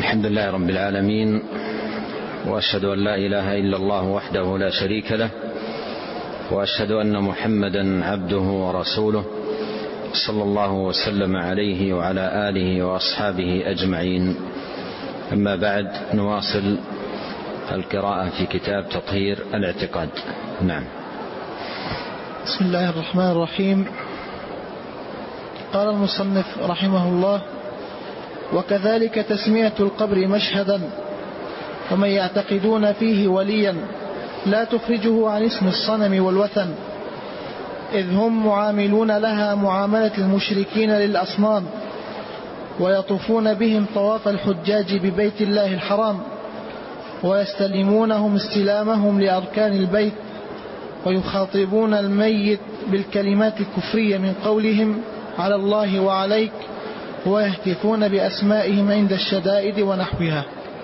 الحمد لله رب العالمين، وأشهد أن لا إله إلا الله وحده لا شريك له، وأشهد أن محمدا عبده ورسوله صلى الله وسلم عليه وعلى آله وأصحابه أجمعين. أما بعد، نواصل القراءة في كتاب تطهير الاعتقاد. نعم. بسم الله الرحمن الرحيم. قال المصنف رحمه الله: وكذلك تسمية القبر مشهدا، ومن يعتقدون فيه وليا لا تخرجه عن اسم الصنم والوثن، إذ هم معاملون لها معاملة المشركين للأصنام، ويطوفون بهم طواف الحجاج ببيت الله الحرام، ويستلمونهم استلامهم لأركان البيت، ويخاطبون الميت بالكلمات الكفرية من قولهم على الله وعليك، ويهتفون بأسمائهم عند الشدائد ونحوها.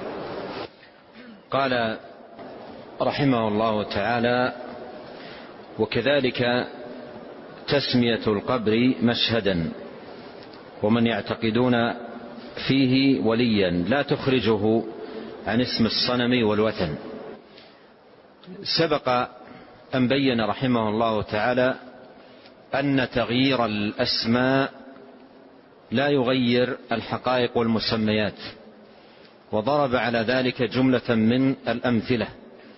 قال رحمه الله تعالى: وكذلك تسمية القبر مشهدا، ومن يعتقدون فيه وليا لا تخرجه عن اسم الصنم والوثن. سبق أن بين رحمه الله تعالى أن تغيير الأسماء لا يغير الحقائق والمسميات، وضرب على ذلك جملة من الأمثلة.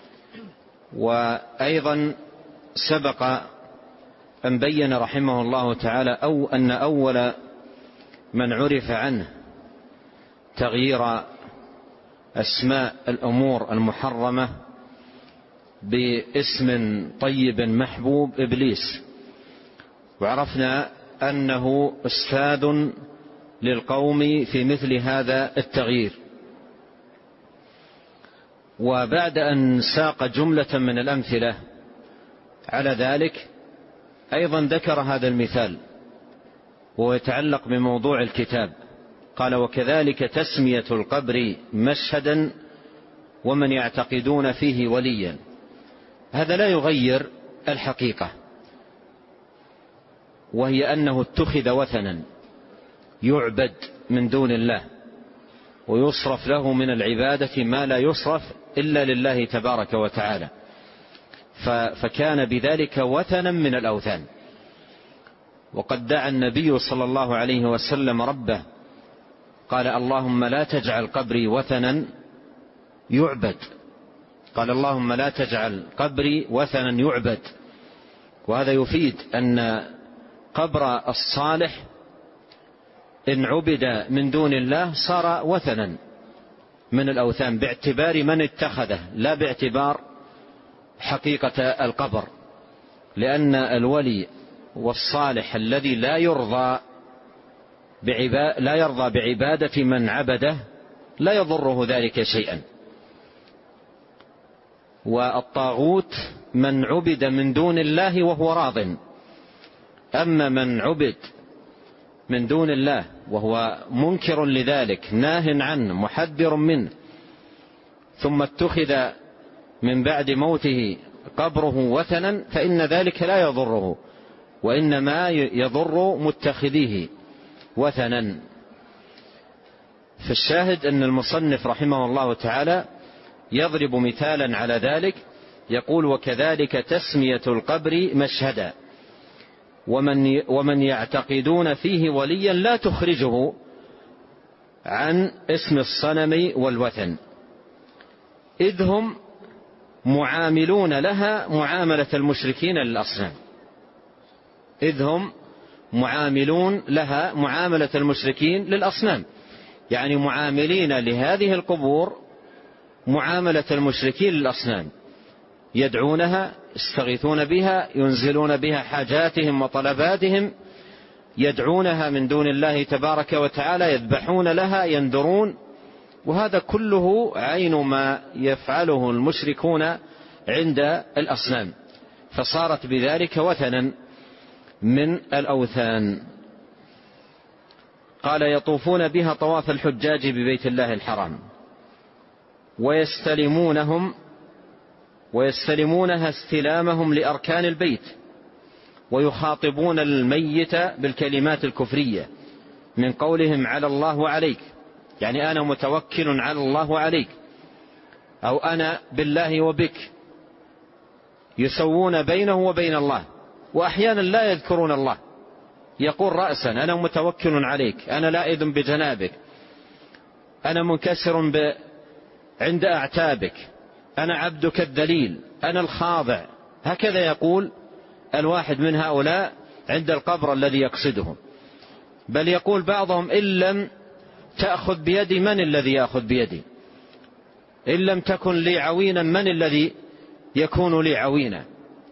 وأيضا سبق أن بين رحمه الله تعالى أن أول من عرف عنه تغيير أسماء الأمور المحرمة باسم طيب محبوب إبليس، وعرفنا أنه أستاذ للقوم في مثل هذا التغيير. وبعد أن ساق جملة من الأمثلة على ذلك، أيضا ذكر هذا المثال وهو يتعلق بموضوع الكتاب. قال: وكذلك تسمية القبر مشهدا، ومن يعتقدون فيه وليا. هذا لا يغير الحقيقة، وهي أنه اتخذ وثنا يعبد من دون الله، ويصرف له من العبادة ما لا يصرف إلا لله تبارك وتعالى، فكان بذلك وثنا من الأوثان. وقد دعا النبي صلى الله عليه وسلم ربه، قال: اللهم لا تجعل قبري وثنا يعبد. قال: اللهم لا تجعل قبري وثنا يعبد. وهذا يفيد أن قبر الصالح إن عبد من دون الله صار وثنا من الأوثان، باعتبار من اتخذه لا باعتبار حقيقة القبر، لأن الولي والصالح الذي لا يرضى بعبادة من عبده لا يضره ذلك شيئا. والطاغوت من عبد من دون الله وهو راض، أما من عبد من دون الله وهو منكر لذلك ناه عنه محذر منه، ثم اتخذ من بعد موته قبره وثنا، فإن ذلك لا يضره، وإنما يضر متخذيه وثنا. فالشاهد أن المصنف رحمه الله تعالى يضرب مثالا على ذلك، يقول: وكذلك تسمية القبر مشهدا، ومن يعتقدون فيه وليا لا تخرجه عن اسم الصنم والوثن، إذ هم معاملون لها معاملة المشركين للأصنام. إذ هم معاملون لها معاملة المشركين للأصنام، يعني معاملين لهذه القبور معاملة المشركين للأصنام، يدعونها، يستغيثون بها، ينزلون بها حاجاتهم وطلباتهم، يدعونها من دون الله تبارك وتعالى، يذبحون لها، ينذرون. وهذا كله عين ما يفعله المشركون عند الأصنام، فصارت بذلك وثنا من الأوثان. قال: يطوفون بها طواف الحجاج ببيت الله الحرام، ويستلمونها استلامهم لأركان البيت، ويخاطبون الميت بالكلمات الكفرية من قولهم على الله وعليك، يعني أنا متوكل على الله وعليك، أو أنا بالله وبك، يسوون بينه وبين الله. وأحيانا لا يذكرون الله، يقول رأسا أنا متوكل عليك، أنا لائذ بجنابك، أنا منكسر عند أعتابك، أنا عبدك الذليل، أنا الخاضع. هكذا يقول الواحد من هؤلاء عند القبر الذي يقصده. بل يقول بعضهم إن لم تأخذ بيدي من الذي يأخذ بيدي، إن لم تكن لي عوينا من الذي يكون لي عوينا.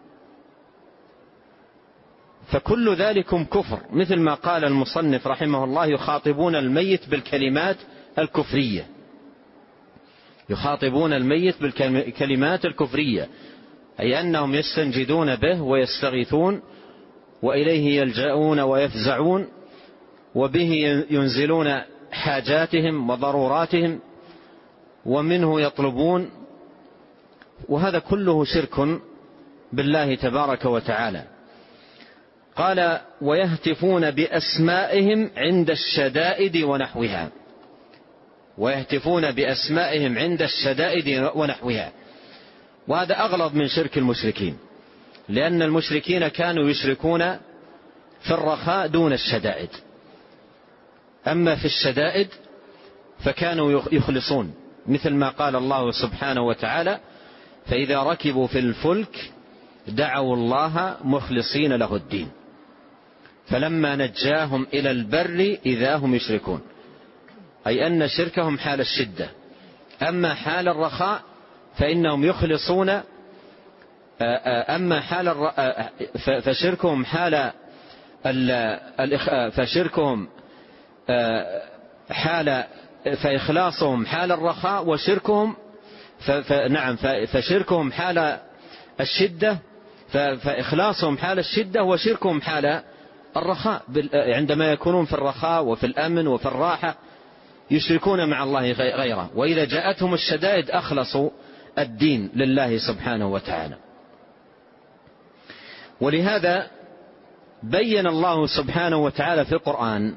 فكل ذلكم كفر، مثل ما قال المصنف رحمه الله: يخاطبون الميت بالكلمات الكفرية، يخاطبون الميت بالكلمات الكفرية، أي أنهم يستنجدون به ويستغيثون وإليه يلجؤون ويفزعون وبه ينزلون حاجاتهم وضروراتهم ومنه يطلبون، وهذا كله شرك بالله تبارك وتعالى. قال: ويهتفون بأسمائهم عند الشدائد ونحوها، ويهتفون بأسمائهم عند الشدائد ونحوها. وهذا أغلظ من شرك المشركين، لأن المشركين كانوا يشركون في الرخاء دون الشدائد، أما في الشدائد فكانوا يخلصون، مثل ما قال الله سبحانه وتعالى: فإذا ركبوا في الفلك دعوا الله مخلصين له الدين فلما نجاهم إلى البر إذا هم يشركون، أي أن شركهم حال الشدة، أما حال الرخاء فإنهم يخلصون، أما فشركهم فإخلاصهم حال الرخاء، وشركهم فشركهم حال الشدة، فإخلاصهم حال الشدة وشركهم حال الرخاء. عندما يكونون في الرخاء وفي الأمن وفي الراحة يشركون مع الله غيره، وإذا جاءتهم الشدائد أخلصوا الدين لله سبحانه وتعالى. ولهذا بين الله سبحانه وتعالى في القرآن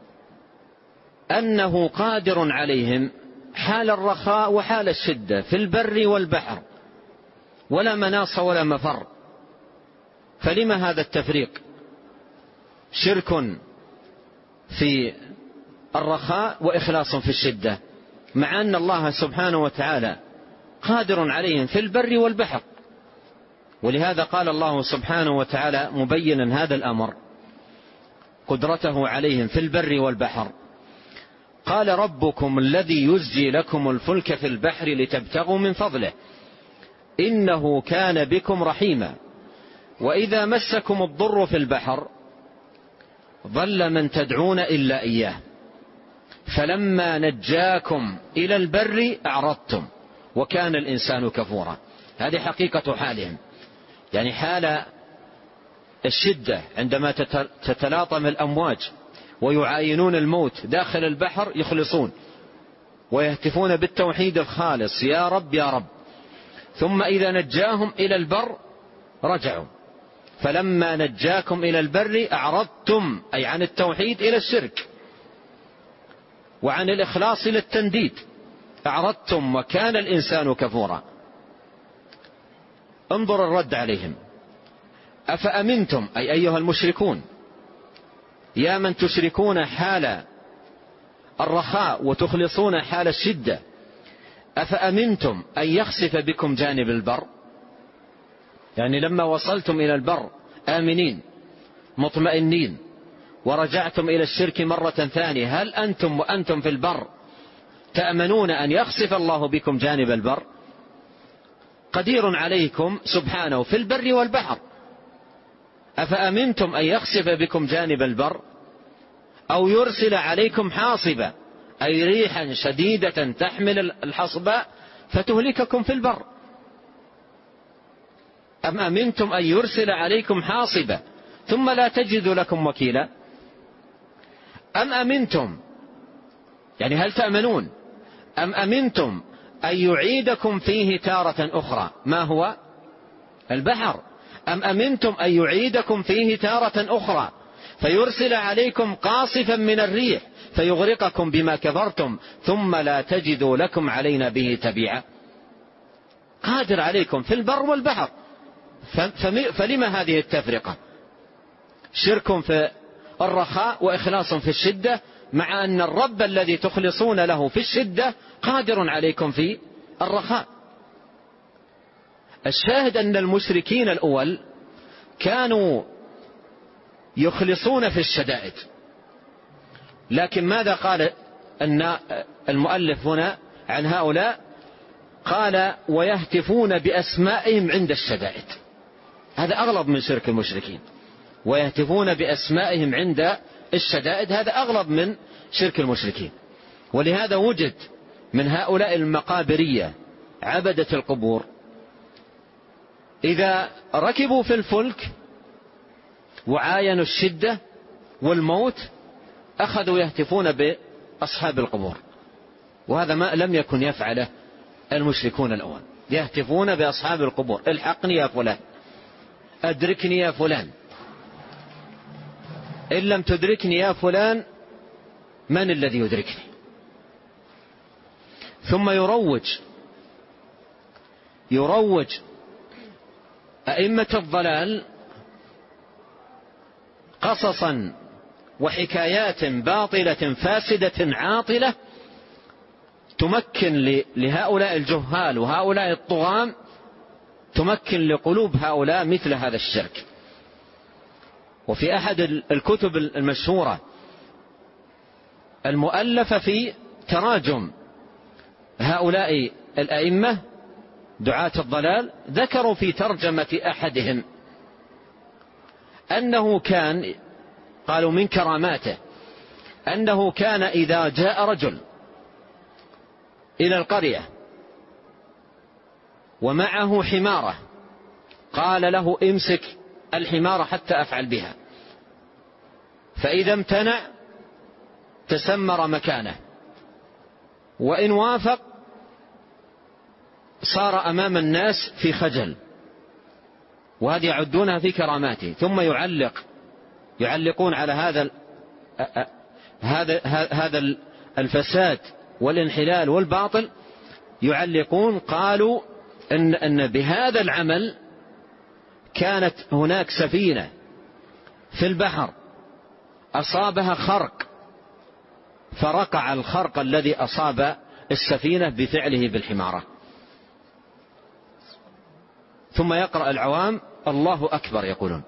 أنه قادر عليهم حال الرخاء وحال الشدة في البر والبحر، ولا مناص ولا مفر. فلما هذا التفريق؟ شرك في الرخاء وإخلاص في الشدة، مع أن الله سبحانه وتعالى قادر عليهم في البر والبحر. ولهذا قال الله سبحانه وتعالى مبينا هذا الأمر، قدرته عليهم في البر والبحر: قال ربكم الذي يزجي لكم الفلك في البحر لتبتغوا من فضله إنه كان بكم رحيما وإذا مسكم الضر في البحر ضل من تدعون إلا إياه فلما نجاكم إلى البر أعرضتم وكان الإنسان كفورا. هذه حقيقة حالهم، يعني حال الشدة عندما تتلاطم الأمواج ويعاينون الموت داخل البحر يخلصون ويهتفون بالتوحيد الخالص: يا رب يا رب. ثم إذا نجاهم إلى البر رجعوا، فلما نجاكم إلى البر أعرضتم، أي عن التوحيد إلى الشرك وعن الإخلاص إلى التنديد، أعرضتم وكان الإنسان كفورا. انظر الرد عليهم: أفأمنتم، أي أيها المشركون يا من تشركون حال الرخاء وتخلصون حال الشدة، أفأمنتم أن يخسف بكم جانب البر؟ يعني لما وصلتم إلى البر آمنين مطمئنين ورجعتم إلى الشرك مرة ثانية، هل أنتم وأنتم في البر تأمنون أن يخسف الله بكم جانب البر؟ قدير عليكم سبحانه في البر والبحر. أفأمنتم أن يخسف بكم جانب البر أو يرسل عليكم حاصبا، أي ريحا شديدة تحمل الحصباء فتهلككم في البر. أم أمنتم أن يرسل عليكم حاصبا ثم لا تجد لكم وكيلا؟ أم أمنتم، يعني هل تأمنون؟ أم أمنتم أن يعيدكم فيه تارة أخرى، ما هو البحر. أم أمنتم أن يعيدكم فيه تارة أخرى فيرسل عليكم قاصفا من الريح فيغرقكم بما كفرتم ثم لا تجدوا لكم علينا به تبيعا. قادر عليكم في البر والبحر، فلما هذه التفرقة؟ شرك في الرخاء وإخلاص في الشدة، مع أن الرب الذي تخلصون له في الشدة قادر عليكم في الرخاء. الشاهد أن المشركين الأول كانوا يخلصون في الشدائد، لكن ماذا قال المؤلف هنا عن هؤلاء؟ قال ويهتفون بأسمائهم عند الشدائد. هذا أغلب من شرك المشركين، ويهتفون بأسمائهم عند الشدائد، هذا أغلب من شرك المشركين. ولهذا وجد من هؤلاء المقابرية عبدة القبور إذا ركبوا في الفلك وعاينوا الشدة والموت أخذوا يهتفون بأصحاب القبور، وهذا ما لم يكن يفعله المشركون الأول. يهتفون بأصحاب القبور: الحقني يا فلان، أدركني يا فلان، إن لم تدركني يا فلان من الذي يدركني؟ ثم يروج أئمة الضلال قصصا وحكايات باطلة فاسدة عاطلة تمكن لهؤلاء الجهال وهؤلاء الطغاة، تمكن لقلوب هؤلاء مثل هذا الشرك. وفي أحد الكتب المشهورة المؤلفة في تراجم هؤلاء الأئمة دعاة الضلال ذكروا في ترجمة أحدهم أنه كان، قالوا من كراماته أنه كان إذا جاء رجل إلى القرية ومعه حمارة قال له امسك الحمارة حتى أفعل بها، فإذا امتنع تسمر مكانه، وإن وافق صار أمام الناس في خجل. وهذه يعدونها في كراماته. ثم يعلقون على هذا الفساد والانحلال والباطل، يعلقون قالوا أن بهذا العمل كانت هناك سفينة في البحر أصابها خرق، فرقع الخرق الذي أصاب السفينة بفعله بالحمارة. ثم يقرأ العوام الله أكبر، يقولون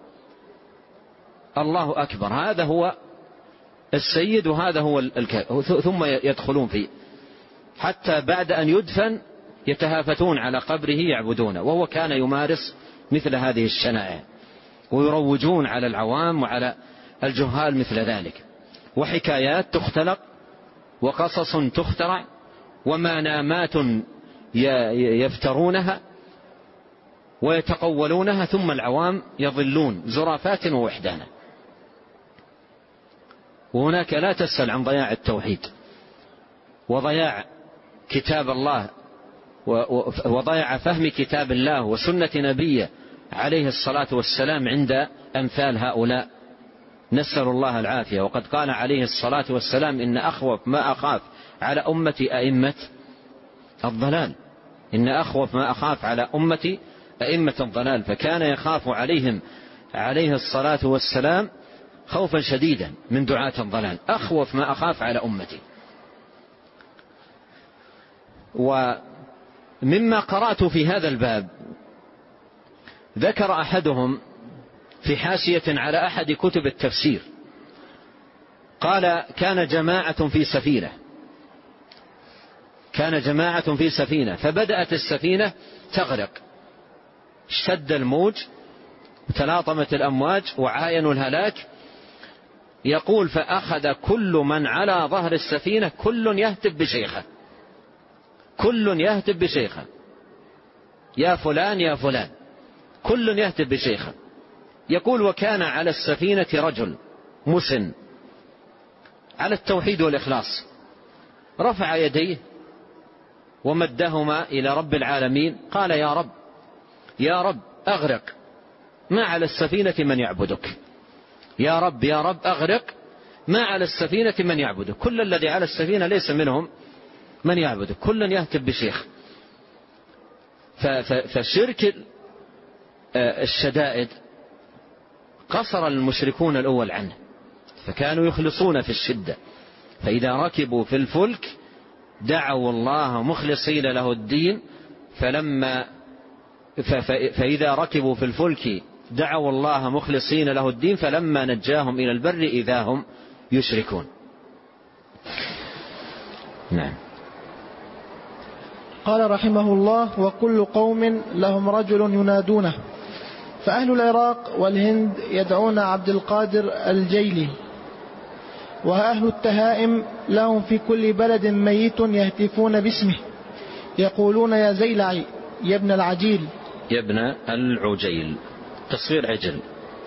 الله أكبر، هذا هو السيد وهذا هو ثم يدخلون فيه، حتى بعد أن يدفن يتهافتون على قبره يعبدونه، وهو كان يمارس مثل هذه الشنائع، ويروجون على العوام وعلى الجهال مثل ذلك. وحكايات تختلق وقصص تخترع ومنامات يفترونها ويتقولونها، ثم العوام يضلون زرافات ووحدانا. وهناك لا تسأل عن ضياع التوحيد وضياع كتاب الله وضياع فهم كتاب الله وسنة نبيه عليه الصلاة والسلام عند أمثال هؤلاء، نسأل الله العافية. وقد قال عليه الصلاة والسلام إن أخوف ما أخاف على أمتي أئمة الضلال، إن أخوف ما أخاف على أمتي أئمة الضلال. فكان يخاف عليهم عليه الصلاة والسلام خوفا شديدا من دعاة الضلال، أخوف ما أخاف على أمتي. ومما قرأت في هذا الباب ذكر أحدهم في حاشية على أحد كتب التفسير، قال كان جماعة في سفينة فبدأت السفينة تغرق، اشتد الموج وتلاطمت الأمواج وعاينوا الهلاك. يقول فأخذ كل من على ظهر السفينة كل يهتف بشيخه، يا فلان يا فلان، كل يهتف بشيخه. يقول وكان على السفينة رجل مسن على التوحيد والإخلاص، رفع يديه ومدهما إلى رب العالمين، قال يا رب أغرق، ما على السفينة من يعبدك، يا رب أغرق، ما على السفينة من يعبده، كل الذي على السفينة ليس منهم من يعبده، كل يهتف بشيخ. فشرك الشدائد قصر المشركون الأول عنه، فكانوا يخلصون في الشدة، فإذا ركبوا في الفلك دعوا الله مخلصين له الدين، فإذا ركبوا في الفلك دعوا الله مخلصين له الدين فلما نجاهم إلى البر إذا هم يشركون. نعم. قال رحمه الله: وكل قوم لهم رجل ينادونه، فأهل العراق والهند يدعون عبد القادر الجيلي، وأهل التهائم لهم في كل بلد ميت يهتفون باسمه يقولون يا زيلعي يا ابن العجيل، يا ابن العجيل تصغير عجل،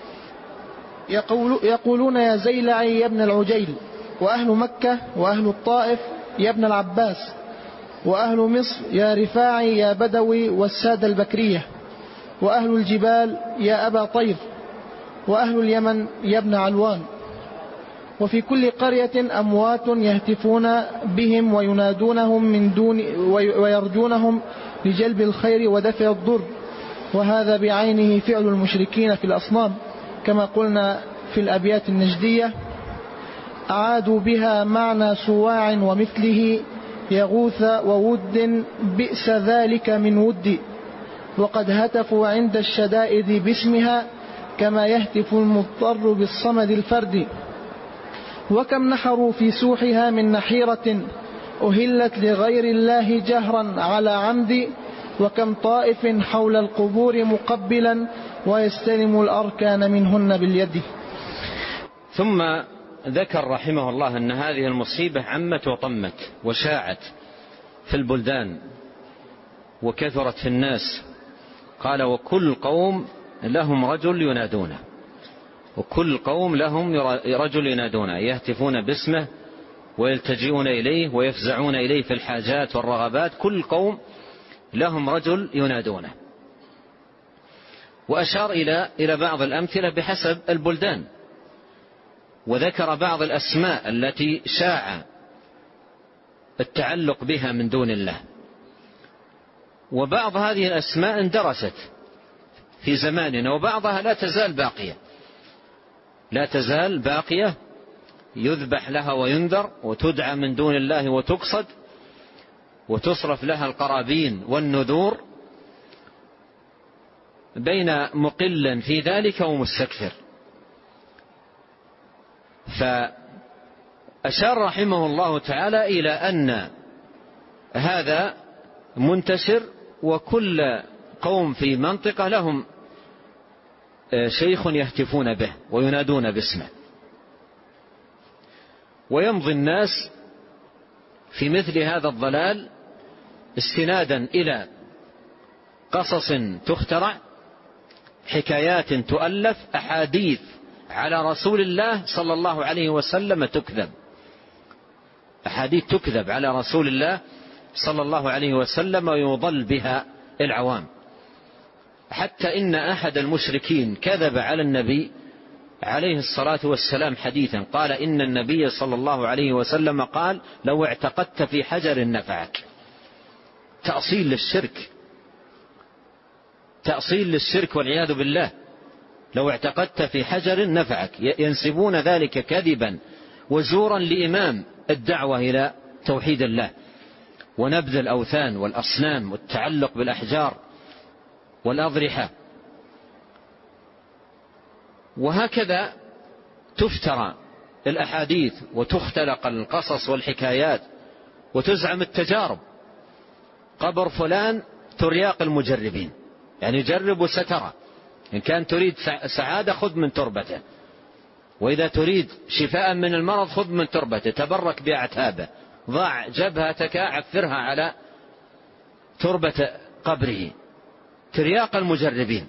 يقولون يا زيلعي يا ابن العجيل. وأهل مكة وأهل الطائف يا ابن العباس، وأهل مصر يا رفاعي يا بدوي والسادة البكرية، وأهل الجبال يا أبا طير، وأهل اليمن يا ابن علوان. وفي كل قرية أموات يهتفون بهم وينادونهم من دون ويرجونهم لجلب الخير ودفع الضر، وهذا بعينه فعل المشركين في الأصنام، كما قلنا في الأبيات النجدية: أعادوا بها معنى سواع ومثله يغوث وود بئس ذلك من ود، وقد هتفوا عند الشدائد باسمها كما يهتف المضطر بالصمد الفرد. وكم نحروا في سوحها من نحيرة أهلت لغير الله جهرا على عمد، وكم طائف حول القبور مقبلا ويستلم الأركان منهن باليد. ثم ذكر رحمه الله أن هذه المصيبة عمت وطمت وشاعت في البلدان وكثرت في الناس. قال: وكل قوم لهم رجل ينادونه، وكل قوم لهم رجل ينادونه، يهتفون باسمه ويلتجئون إليه ويفزعون إليه في الحاجات والرغبات، كل قوم لهم رجل ينادونه. وأشار إلى بعض الأمثلة بحسب البلدان، وذكر بعض الأسماء التي شاع التعلق بها من دون الله، وبعض هذه الأسماء اندرست في زماننا، وبعضها لا تزال باقية يذبح لها وينذر وتدعى من دون الله وتقصد وتصرف لها القرابين والنذور، بين مقل في ذلك ومستكثر. فأشار رحمه الله تعالى إلى أن هذا منتشر، وكل قوم في منطقة لهم شيخ يهتفون به وينادون باسمه، ويمضي الناس في مثل هذا الضلال استنادا إلى قصص تخترع، حكايات تؤلف، أحاديث على رسول الله صلى الله عليه وسلم تكذب، أحاديث تكذب على رسول الله صلى الله عليه وسلم ويضل بها العوام. حتى إن أحد المشركين كذب على النبي عليه الصلاة والسلام حديثا، قال: إن النبي صلى الله عليه وسلم قال: لو اعتقدت في حجر نفعك. تأصيل للشرك والعياذ بالله. لو اعتقدت في حجر نفعك، ينسبون ذلك كذبا وزورا لإمام الدعوة إلى توحيد الله ونبذ الأوثان والأصنام والتعلق بالأحجار والأضرحة. وهكذا تفترى الأحاديث وتختلق القصص والحكايات وتزعم التجارب. قبر فلان ترياق المجربين، يعني جرب وسترى، إن كان تريد سعادة خذ من تربته، وإذا تريد شفاء من المرض خذ من تربته، تبرك بأعتابه، ضع جبهتك عفرها على تربة قبره. ترياق المجربين.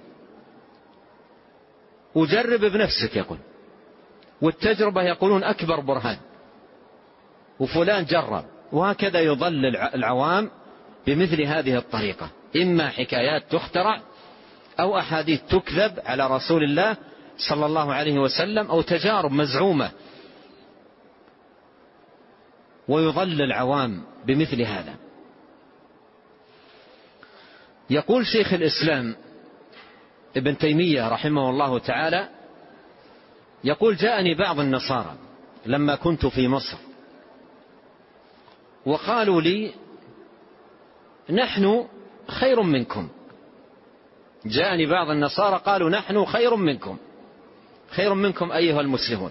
وجرب بنفسك يقول، والتجربة يقولون أكبر برهان، وفلان جرب. وهكذا يضل العوام بمثل هذه الطريقة، إما حكايات تخترع أو أحاديث تكذب على رسول الله صلى الله عليه وسلم، أو تجارب مزعومة ويضل العوام بمثل هذا. يقول شيخ الإسلام ابن تيمية رحمه الله تعالى، يقول: جاءني بعض النصارى لما كنت في مصر وقالوا لي: نحن خير منكم. جاءني بعض النصارى قالوا: نحن خير منكم. خير منكم أيها المسلمون.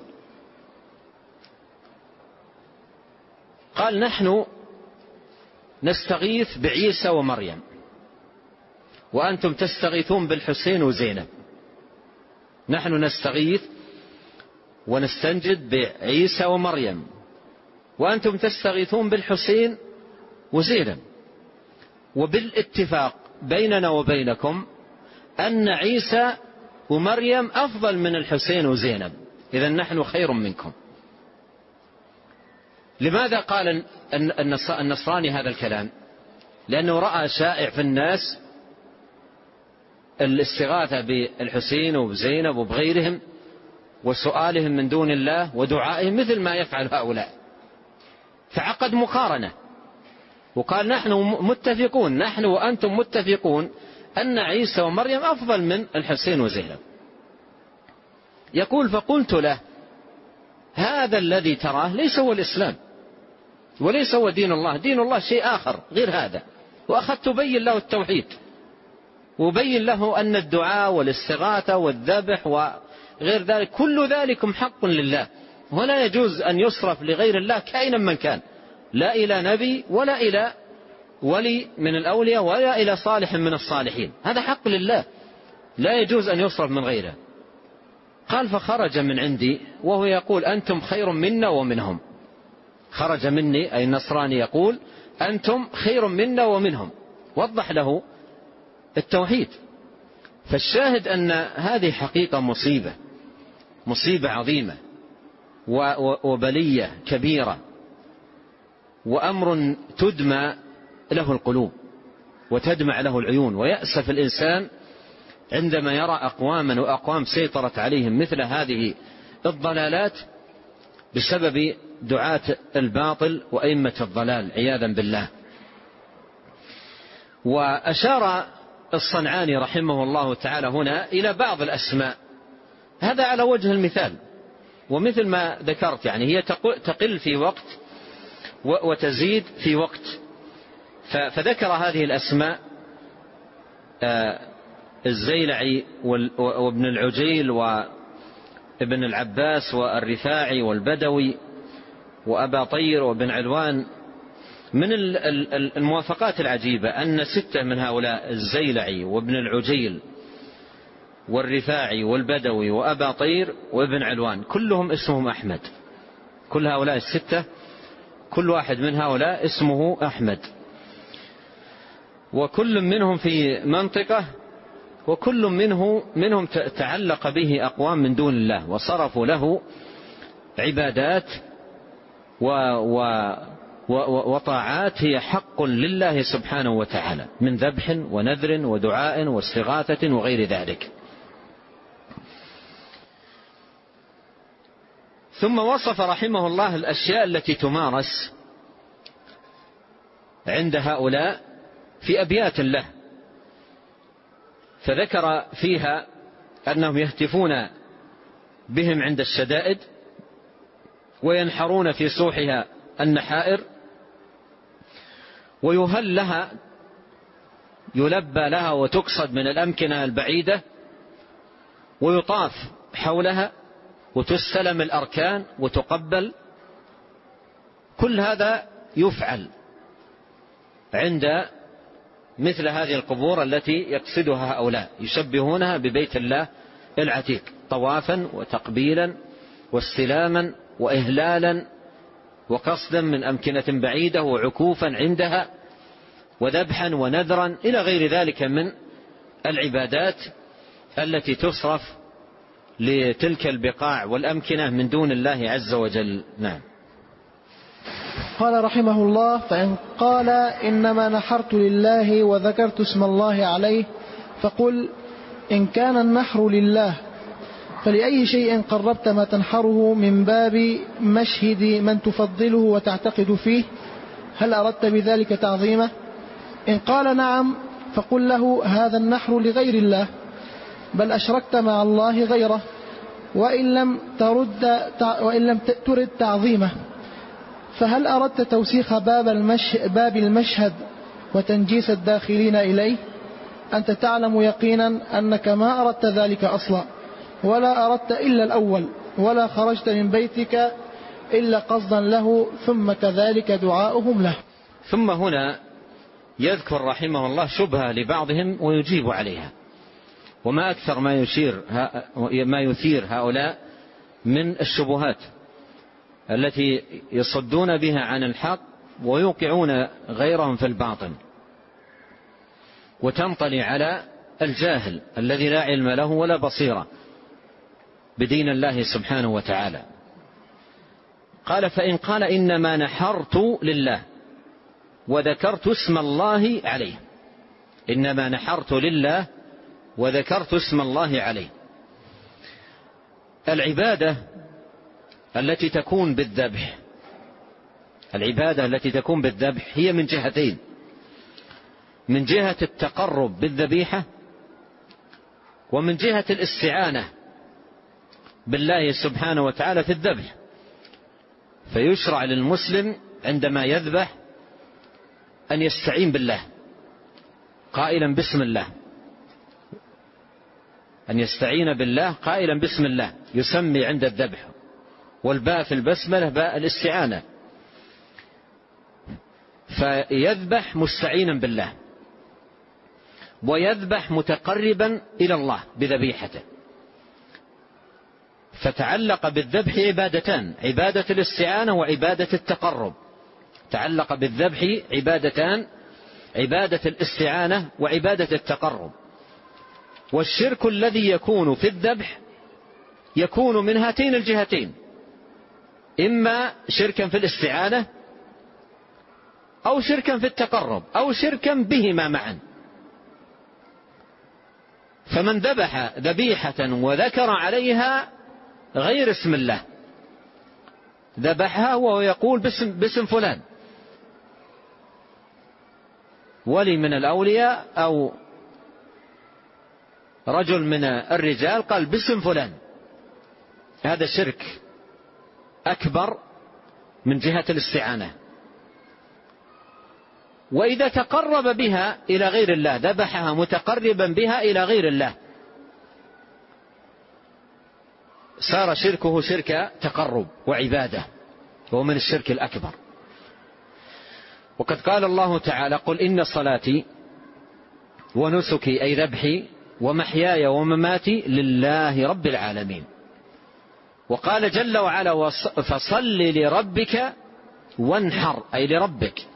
قال: نحن نستغيث بعيسى ومريم، وأنتم تستغيثون بالحسين وزينب. نحن نستغيث ونستنجد بعيسى ومريم، وأنتم تستغيثون بالحسين وزينب. وبالاتفاق بيننا وبينكم أن عيسى ومريم أفضل من الحسين وزينب، إذن نحن خير منكم. لماذا قال النصراني هذا الكلام؟ لأنه رأى شائع في الناس الاستغاثة بالحسين وبزينب وبغيرهم وسؤالهم من دون الله ودعائهم مثل ما يفعل هؤلاء، فعقد مقارنة وقال: نحن متفقون، نحن وأنتم متفقون أن عيسى ومريم أفضل من الحسين وزينب. يقول: فقلت له: هذا الذي تراه ليس هو الإسلام وليس هو دين الله، دين الله شيء آخر غير هذا. وأخذت أبين له التوحيد وبين له أن الدعاء والاستغاثة والذبح وغير ذلك كل ذلكم حق لله، ولا يجوز أن يصرف لغير الله كائنا من كان، لا إلى نبي ولا إلى ولي من الأولياء ولا إلى صالح من الصالحين، هذا حق لله لا يجوز أن يصرف من غيره. قال: فخرج من عندي وهو يقول: أنتم خير منا ومنهم. خرج مني أي النصراني يقول: أنتم خير منا ومنهم، وضح له التوحيد. فالشاهد أن هذه حقيقة مصيبة عظيمة وبلية كبيرة، وأمر تدمى له القلوب وتدمع له العيون، ويأسف الإنسان عندما يرى أقواما وأقوام سيطرت عليهم مثل هذه الضلالات بسبب دعاة الباطل وأئمة الضلال عياذا بالله. وأشار الصنعاني رحمه الله تعالى هنا إلى بعض الأسماء، هذا على وجه المثال، ومثل ما ذكرت يعني هي تقل في وقت وتزيد في وقت. فذكر هذه الأسماء: الزيلعي وابن العجيل وابن العباس والرفاعي والبدوي وأبا طير وابن علوان. من الموافقات العجيبة أن 6 من هؤلاء الزيلعي وابن العجيل والرفاعي والبدوي وأبا طير وابن علوان كلهم اسمهم أحمد. كل هؤلاء 6 كل واحد من هؤلاء اسمه أحمد، وكل منهم في منطقة، وكل منهم تعلق به أقوام من دون الله وصرفوا له عبادات وطاعات هي حق لله سبحانه وتعالى من ذبح ونذر ودعاء واستغاثة وغير ذلك. ثم وصف رحمه الله الأشياء التي تمارس عند هؤلاء في أبيات له، فذكر فيها أنهم يهتفون بهم عند الشدائد وينحرون في سوحها النحائر، ويهل لها يلبى لها وتقصد من الأمكنة البعيدة، ويطاف حولها وتستلم الأركان وتقبل. كل هذا يفعل عند مثل هذه القبور التي يقصدها هؤلاء، يشبهونها ببيت الله العتيق، طوافا وتقبيلا واستلاما وإهلالا وقصدا من أمكنة بعيدة وعكوفا عندها وذبحا ونذرا إلى غير ذلك من العبادات التي تصرف لتلك البقاع والأمكنة من دون الله عز وجل. نعم. قال رحمه الله: فإن قال إنما نحرت لله وذكرت اسم الله عليه، فقل: إن كان النحر لله فلأي شيء قربت ما تنحره من باب مشهد من تفضله وتعتقد فيه؟ هل أردت بذلك تعظيمه؟ إن قال نعم فقل له هذا النحر لغير الله، بل أشركت مع الله غيره، وإن لم ترد تعظيمه، فهل أردت توسيخ باب المشهد وتنجيس الداخلين إليه؟ أنت تعلم يقينا أنك ما أردت ذلك أصلا، ولا أردت إلا الأول، ولا خرجت من بيتك إلا قصدا له، ثم كذلك دعاؤهم له. ثم هنا يذكر رحمه الله شبهة لبعضهم ويجيب عليها، وما أكثر ما يثير هؤلاء من الشبهات التي يصدون بها عن الحق ويوقعون غيرهم في الباطل، وتنطلي على الجاهل الذي لا علم له ولا بصيرة بدين الله سبحانه وتعالى. قال: فإن قال إنما نحرت لله وذكرت اسم الله عليه، إنما نحرت لله وذكرت اسم الله عليه. العبادة التي تكون بالذبح، العبادة التي تكون بالذبح هي من جهتين: من جهة التقرب بالذبيحة، ومن جهة الاستعانة بالله سبحانه وتعالى في الذبح. فيشرع للمسلم عندما يذبح أن يستعين بالله قائلا بسم الله، أن يستعين بالله قائلا بسم الله، يسمي عند الذبح، والباء في البسملة باء الاستعانة، فيذبح مستعينا بالله، ويذبح متقربا إلى الله بذبيحته. فتعلق بالذبح عبادتان: عبادة الاستعانة وعبادة التقرب. تعلق بالذبح عبادتان: عبادة الاستعانة وعبادة التقرب. والشرك الذي يكون في الذبح يكون من هاتين الجهتين: إما شركا في الاستعانة، أو شركا في التقرب، أو شركا بهما معا. فمن ذبح ذبيحة وذكر عليها غير اسم الله، ذبحها وهو يقول باسم فلان، ولي من الأولياء أو رجل من الرجال قال باسم فلان، هذا شرك أكبر من جهة الاستعانة. وإذا تقرب بها إلى غير الله، ذبحها متقربا بها إلى غير الله، صار شركه شرك تقرب وعبادة، وهو من الشرك الأكبر. وقد قال الله تعالى: قل إن صلاتي ونسكي أي ذبحي ومحياي ومماتي لله رب العالمين. وقال جل وعلا: فصل لربك وانحر، أي لربك،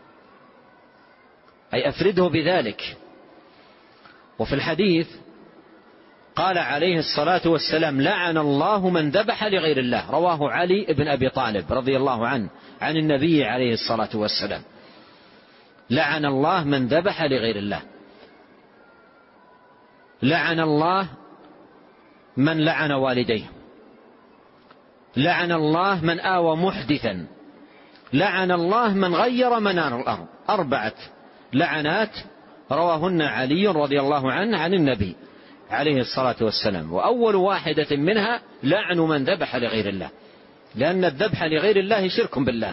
أي أفرده بذلك. وفي الحديث قال عليه الصلاة والسلام: لعن الله من ذبح لغير الله، رواه علي بن أبي طالب رضي الله عنه عن النبي عليه الصلاة والسلام. لعن الله من ذبح لغير الله. لعن الله من لعن والديه، لعن الله من آوى محدثا، لعن الله من غير منار الأرض. 4 لعنات رواهن علي رضي الله عنه عن النبي عليه الصلاة والسلام. وأول واحدة منها لعن من ذبح لغير الله، لأن الذبح لغير الله شرك بالله.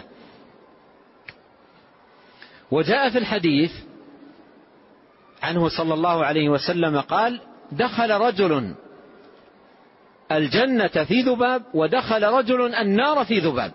وجاء في الحديث عنه صلى الله عليه وسلم قال: دخل رجل الجنة في ذباب، ودخل رجل النار في ذباب.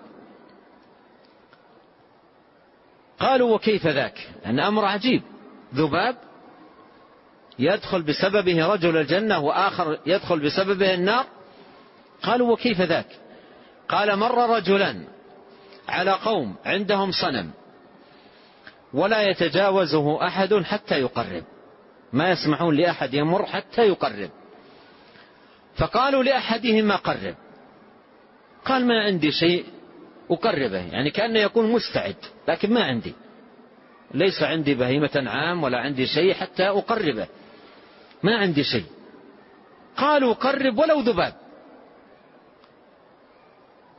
قالوا: وكيف ذاك؟ أن أمر عجيب، ذباب يدخل بسببه رجل الجنة وآخر يدخل بسببه النار. قالوا: وكيف ذاك؟ قال: مر رجلان على قوم عندهم صنم ولا يتجاوزه أحد حتى يقرب، ما يسمحون لأحد يمر حتى يقرب. فقالوا لأحدهما: قرب. قال: ما عندي شيء أقربه، يعني كأنه يكون مستعد، لكن ما عندي، ليس عندي بهيمة عام ولا عندي شيء حتى أقربه، ما عندي شيء. قالوا: قرب ولو ذباب.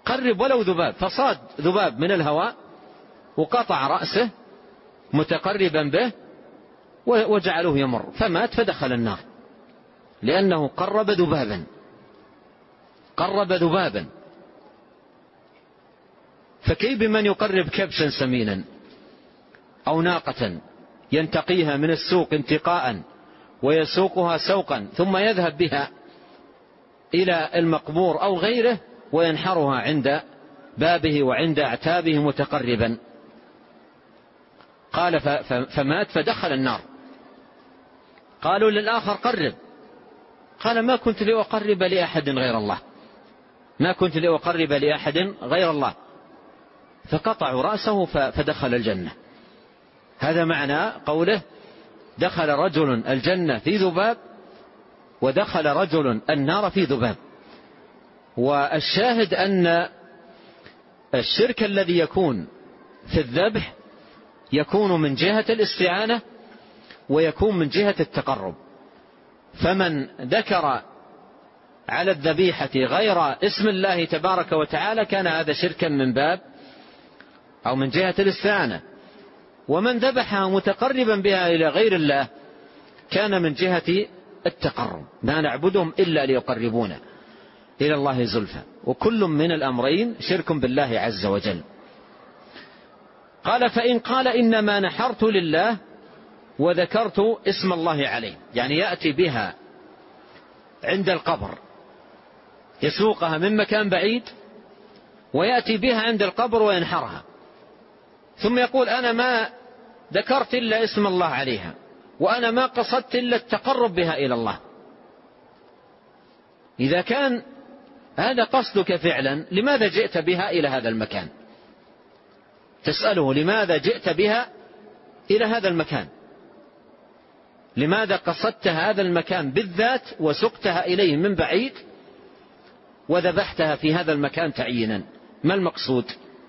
قرب ولو ذباب، فصاد ذباب من الهواء وقطع رأسه متقربا به وجعله يمر فمات فدخل النار، لأنه قرب ذبابا. فكيف بمن يقرب كبشا سمينا أو ناقة ينتقيها من السوق انتقاء ويسوقها سوقا ثم يذهب بها إلى المقبور أو غيره وينحرها عند بابه وعند أعتابه متقربا. قال فمات فدخل النار. قالوا للآخر قرب، قال ما كنت لأقرب لأحد غير الله، فقطعوا رأسه فدخل الجنة. هذا معنى قوله دخل رجل الجنة في ذباب ودخل رجل النار في ذباب. والشاهد أن الشرك الذي يكون في الذبح يكون من جهة الاستعانة ويكون من جهة التقرب. فمن ذكر على الذبيحة غير اسم الله تبارك وتعالى كان هذا شركا من باب أو من جهة الاستعانة، ومن ذبحها متقربا بها إلى غير الله كان من جهة التقرب، ما نعبدهم إلا ليقربونا إلى الله زلفى، وكل من الأمرين شرك بالله عز وجل. قال فإن قال إنما نحرت لله وذكرت اسم الله عليه، يعني يأتي بها عند القبر يسوقها من مكان بعيد ويأتي بها عند القبر وينحرها، ثم يقول أنا ما ذكرت إلا اسم الله عليها وأنا ما قصدت إلا التقرب بها إلى الله. إذا كان هذا قصدك فعلا لماذا جئت بها إلى هذا المكان؟ تسأله لماذا جئت بها إلى هذا المكان؟ لماذا قصدت هذا المكان بالذات وسقتها إليه من بعيد وذبحتها في هذا المكان تعيينا؟ ما المقصود؟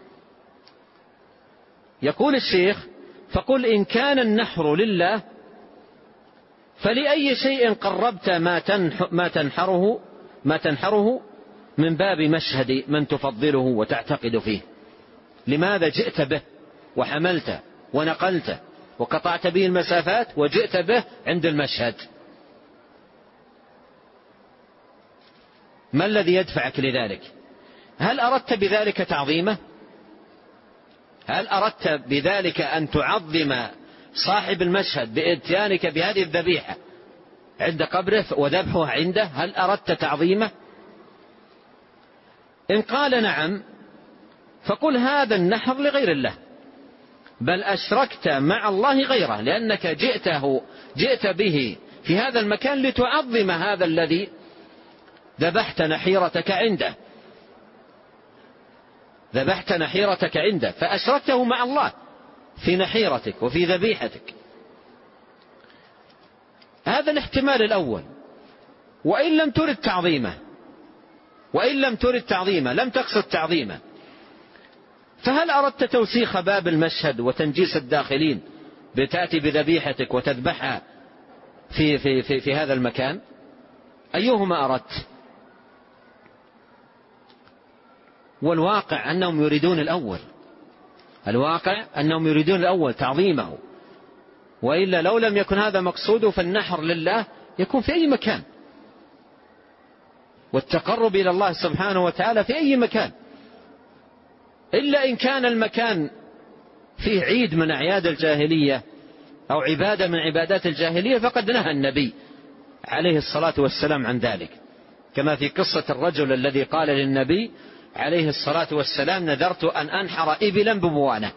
يقول الشيخ فقل إن كان النحر لله فلأي شيء قربت ما تنحره من باب مشهد من تفضله وتعتقد فيه. لماذا جئت به وحملته ونقلته وقطعت به المسافات وجئت به عند المشهد؟ ما الذي يدفعك لذلك؟ هل أردت بذلك تعظيمه؟ هل أردت بذلك أن تعظم صاحب المشهد بإتيانك بهذه الذبيحة عند قبره وذبحها عنده؟ هل أردت تعظيمه؟ إن قال نعم فقل هذا النحر لغير الله، بل أشركت مع الله غيره، لأنك جئت به في هذا المكان لتعظم هذا الذي ذبحت نحيرتك عنده، فأشركته مع الله في نحيرتك وفي ذبيحتك. هذا الاحتمال الأول. وإن لم ترد تعظيمه لم تقصد تعظيمه، فهل أردت توسيخ باب المشهد وتنجيس الداخلين بتأتي بذبيحتك وتذبحها في هذا المكان؟ أيهما أردت؟ والواقع أنهم يريدون الأول تعظيمه، وإلا لو لم يكن هذا مقصوده فالنحر لله يكون في أي مكان، والتقرب إلى الله سبحانه وتعالى في أي مكان، إلا إن كان المكان فيه عيد من أعياد الجاهلية أو عبادة من عبادات الجاهلية فقد نهى النبي عليه الصلاة والسلام عن ذلك، كما في قصة الرجل الذي قال للنبي عليه الصلاة والسلام نذرت أن أنحر إبلا ببوانة،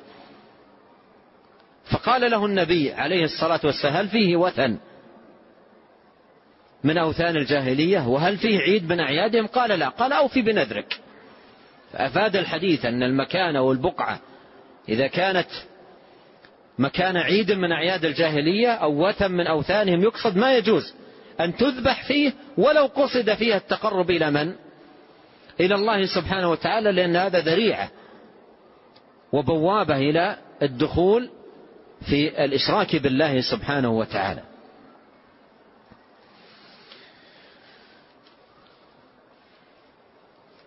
فقال له النبي عليه الصلاة والسلام هل فيه وثن من أوثان الجاهلية وهل فيه عيد من أعيادهم؟ قال لا. قال أوفي بنذرك. فأفاد الحديث أن المكان والبقعة إذا كانت مكان عيد من أعياد الجاهلية أو وثن من أوثانهم يقصد ما يجوز أن تذبح فيه ولو قصد فيها التقرب إلى من؟ إلى الله سبحانه وتعالى، لأن هذا ذريعة وبوابة إلى الدخول في الإشراك بالله سبحانه وتعالى.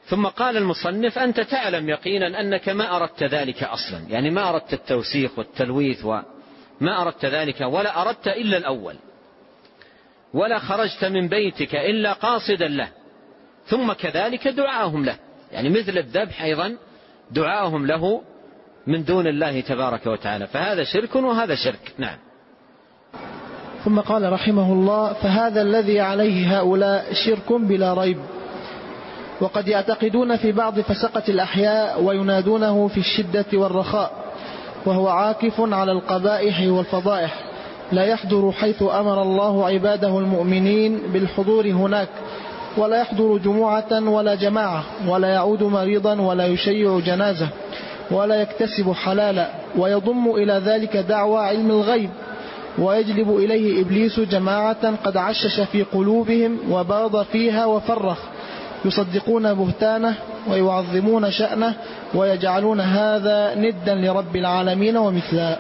ثم قال المصنف: أنت تعلم يقينا أنك ما أردت ذلك أصلا، يعني ما أردت التوسيخ والتلويث وما أردت ذلك، ولا أردت إلا الأول، ولا خرجت من بيتك إلا قاصدا له. ثم كذلك دعاهم له، يعني مثل الذبح أيضا دعاهم له من دون الله تبارك وتعالى، فهذا شرك وهذا شرك. نعم. ثم قال رحمه الله: فهذا الذي عليه هؤلاء شرك بلا ريب. وقد يعتقدون في بعض فسقة الأحياء وينادونه في الشدة والرخاء، وهو عاكف على القبائح والفضائح، لا يحضر حيث أمر الله عباده المؤمنين بالحضور هناك، ولا يحضر جمعة ولا جماعة، ولا يعود مريضا، ولا يشيع جنازة، ولا يكتسب حلالا، ويضم إلى ذلك دعوى علم الغيب، ويجلب إليه إبليس جماعة قد عشش في قلوبهم وباض فيها وفرخ، يصدقون بهتانه ويعظمون شأنه، ويجعلون هذا ندا لرب العالمين ومثلا.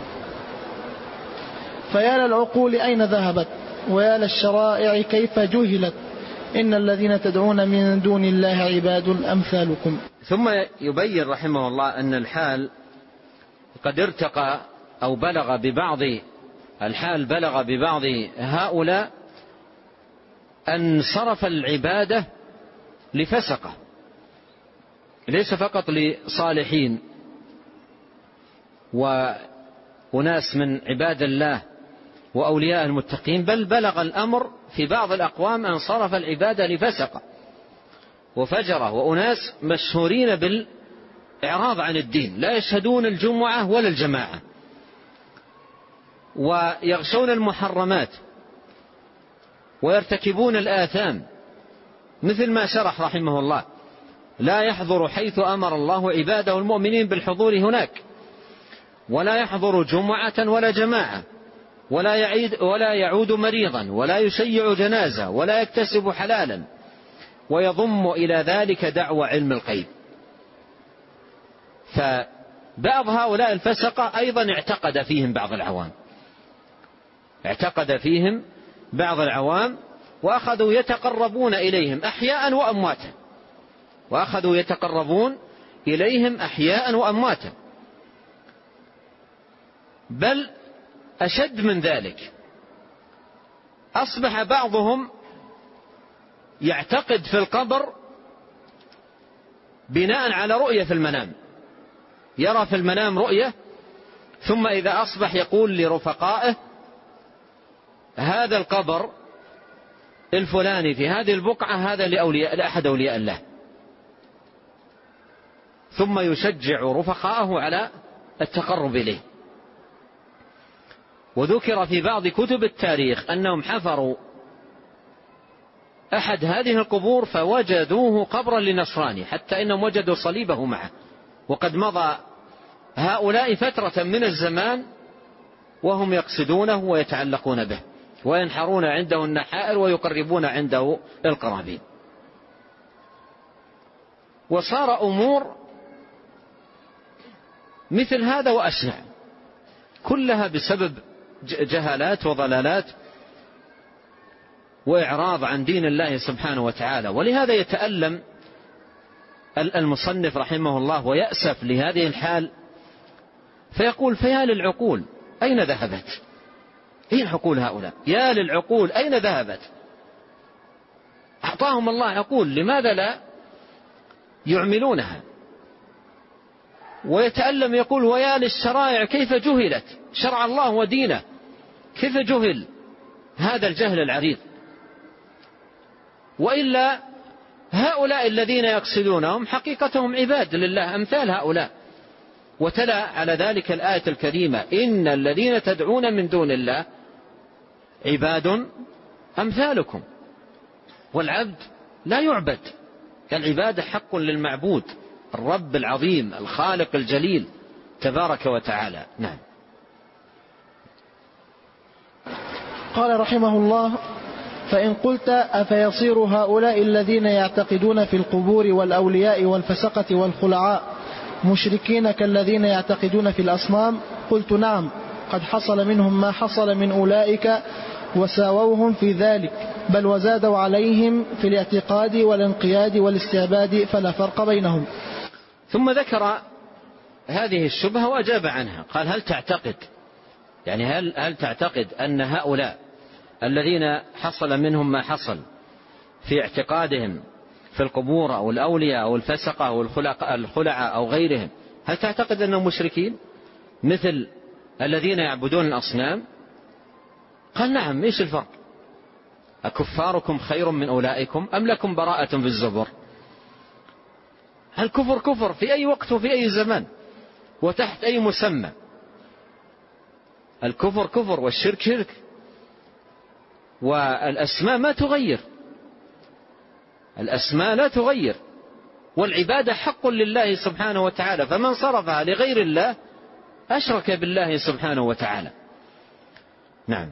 فيا للعقول أين ذهبت، ويا للشرائع كيف جهلت، إن الذين تدعون من دون الله عباد أمثالكم. ثم يبين رحمه الله أن الحال قد ارتقى أو بلغ ببعض هؤلاء أن صرف العبادة لفسقة، ليس فقط لصالحين وناس من عباد الله وأولياء المتقين، بل بلغ الأمر في بعض الأقوام أن صرف العبادة لفسقة وفجرة، وأناس مشهورين بالإعراض عن الدين، لا يشهدون الجمعة ولا الجماعة، ويغشون المحرمات، ويرتكبون الآثام، مثل ما شرح رحمه الله: لا يحضر حيث أمر الله عباده المؤمنين بالحضور هناك، ولا يحضر جمعة ولا جماعة، ولا يعود مريضا، ولا يشيع جنازة، ولا يكتسب حلالا، ويضم إلى ذلك دعوى علم الغيب. فبعض هؤلاء الفسقة أيضا اعتقد فيهم بعض العوام، وأخذوا يتقربون إليهم أحياء وأمواتا، بل أشد من ذلك، أصبح بعضهم يعتقد في القبر بناء على رؤية في المنام، يرى في المنام رؤية، ثم إذا أصبح يقول لرفقائه: هذا القبر الفلاني في هذه البقعة هذا لأحد أولياء الله، ثم يشجع رفقائه على التقرب إليه. وذكر في بعض كتب التاريخ أنهم حفروا أحد هذه القبور فوجدوه قبرا لنصراني، حتى إنهم وجدوا صليبه معه، وقد مضى هؤلاء فترة من الزمان وهم يقصدونه ويتعلقون به، وينحرون عنده النحائر ويقربون عنده القرابين. وصار أمور مثل هذا وأشنع، كلها بسبب جهالات وضلالات وإعراض عن دين الله سبحانه وتعالى. ولهذا يتألم المصنف رحمه الله ويأسف لهذه الحال، فيقول: فيا للعقول أين ذهبت؟ أين عقول هؤلاء؟ يا للعقول أين ذهبت؟ أعطاهم الله عقول، لماذا لا يعملونها؟ ويتألم يقول: ويا للشرائع كيف جهلت، شرع الله ودينه كيف جهل هذا الجهل العريض. وإلا هؤلاء الذين يقصدونهم حقيقتهم عباد لله أمثال هؤلاء. وتلا على ذلك الآية الكريمة: إن الذين تدعون من دون الله عباد أمثالكم. والعبد لا يعبد، العبادة حق للمعبود الرب العظيم الخالق الجليل تبارك وتعالى. نعم. قال رحمه الله: فإن قلت: أفيصير هؤلاء الذين يعتقدون في القبور والأولياء والفسقة والخلعاء مشركين كالذين يعتقدون في الأصنام؟ قلت: نعم، قد حصل منهم ما حصل من أولئك، وساووهم في ذلك، بل وزادوا عليهم في الاعتقاد والانقياد والاستعباد، فلا فرق بينهم. ثم ذكر هذه الشبهة وأجاب عنها. قال: هل تعتقد، يعني هل تعتقد أن هؤلاء الذين حصل منهم ما حصل في اعتقادهم في القبور أو الأولياء أو الفسقة أو الخلعة أو غيرهم، هل تعتقد أنهم مشركين مثل الذين يعبدون الأصنام؟ قال: نعم. إيش الفرق؟ أكفاركم خير من أولئكم أم لكم براءة في الزبر؟ الكفر كفر في أي وقت وفي أي زمان وتحت أي مسمى. الكفر كفر والشرك شرك، والأسماء ما تغير، الأسماء لا تغير، والعبادة حق لله سبحانه وتعالى، فمن صرفها لغير الله أشرك بالله سبحانه وتعالى. نعم.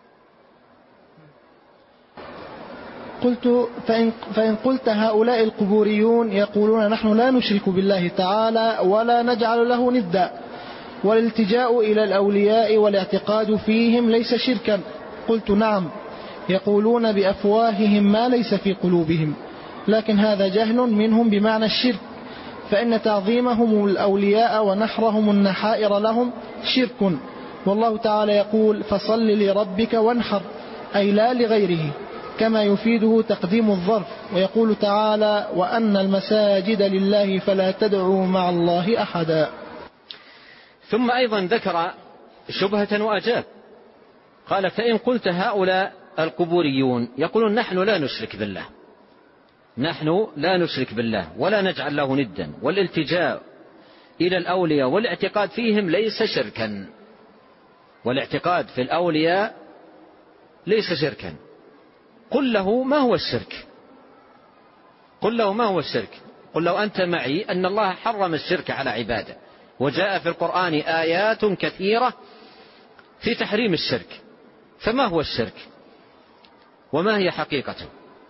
قلت: فإن قلت هؤلاء القبوريون يقولون نحن لا نشرك بالله تعالى ولا نجعل له ندا، والالتجاء إلى الأولياء والاعتقاد فيهم ليس شركا. قلت: نعم، يقولون بأفواههم ما ليس في قلوبهم، لكن هذا جهل منهم بمعنى الشرك، فإن تعظيمهم الأولياء ونحرهم النحائر لهم شرك، والله تعالى يقول: فصل لربك وانحر، أي لا لغيره، كما يفيده تقديم الظرف. ويقول تعالى: وأن المساجد لله فلا تدعوا مع الله أحدا. ثم أيضا ذكر شبهة وأجاب. قال: فإن قلت هؤلاء القبوريون يقولون نحن لا نشرك بالله، نحن لا نشرك بالله ولا نجعل له ندا، والالتجاء إلى الأولياء والاعتقاد فيهم ليس شركا، والاعتقاد في الأولياء ليس شركا. قل له: ما هو الشرك؟ قل له: ما هو الشرك؟ قل لو أنت معي أن الله حرم الشرك على عباده، وجاء في القرآن آيات كثيرة في تحريم الشرك، فما هو الشرك وما هي حقيقته؟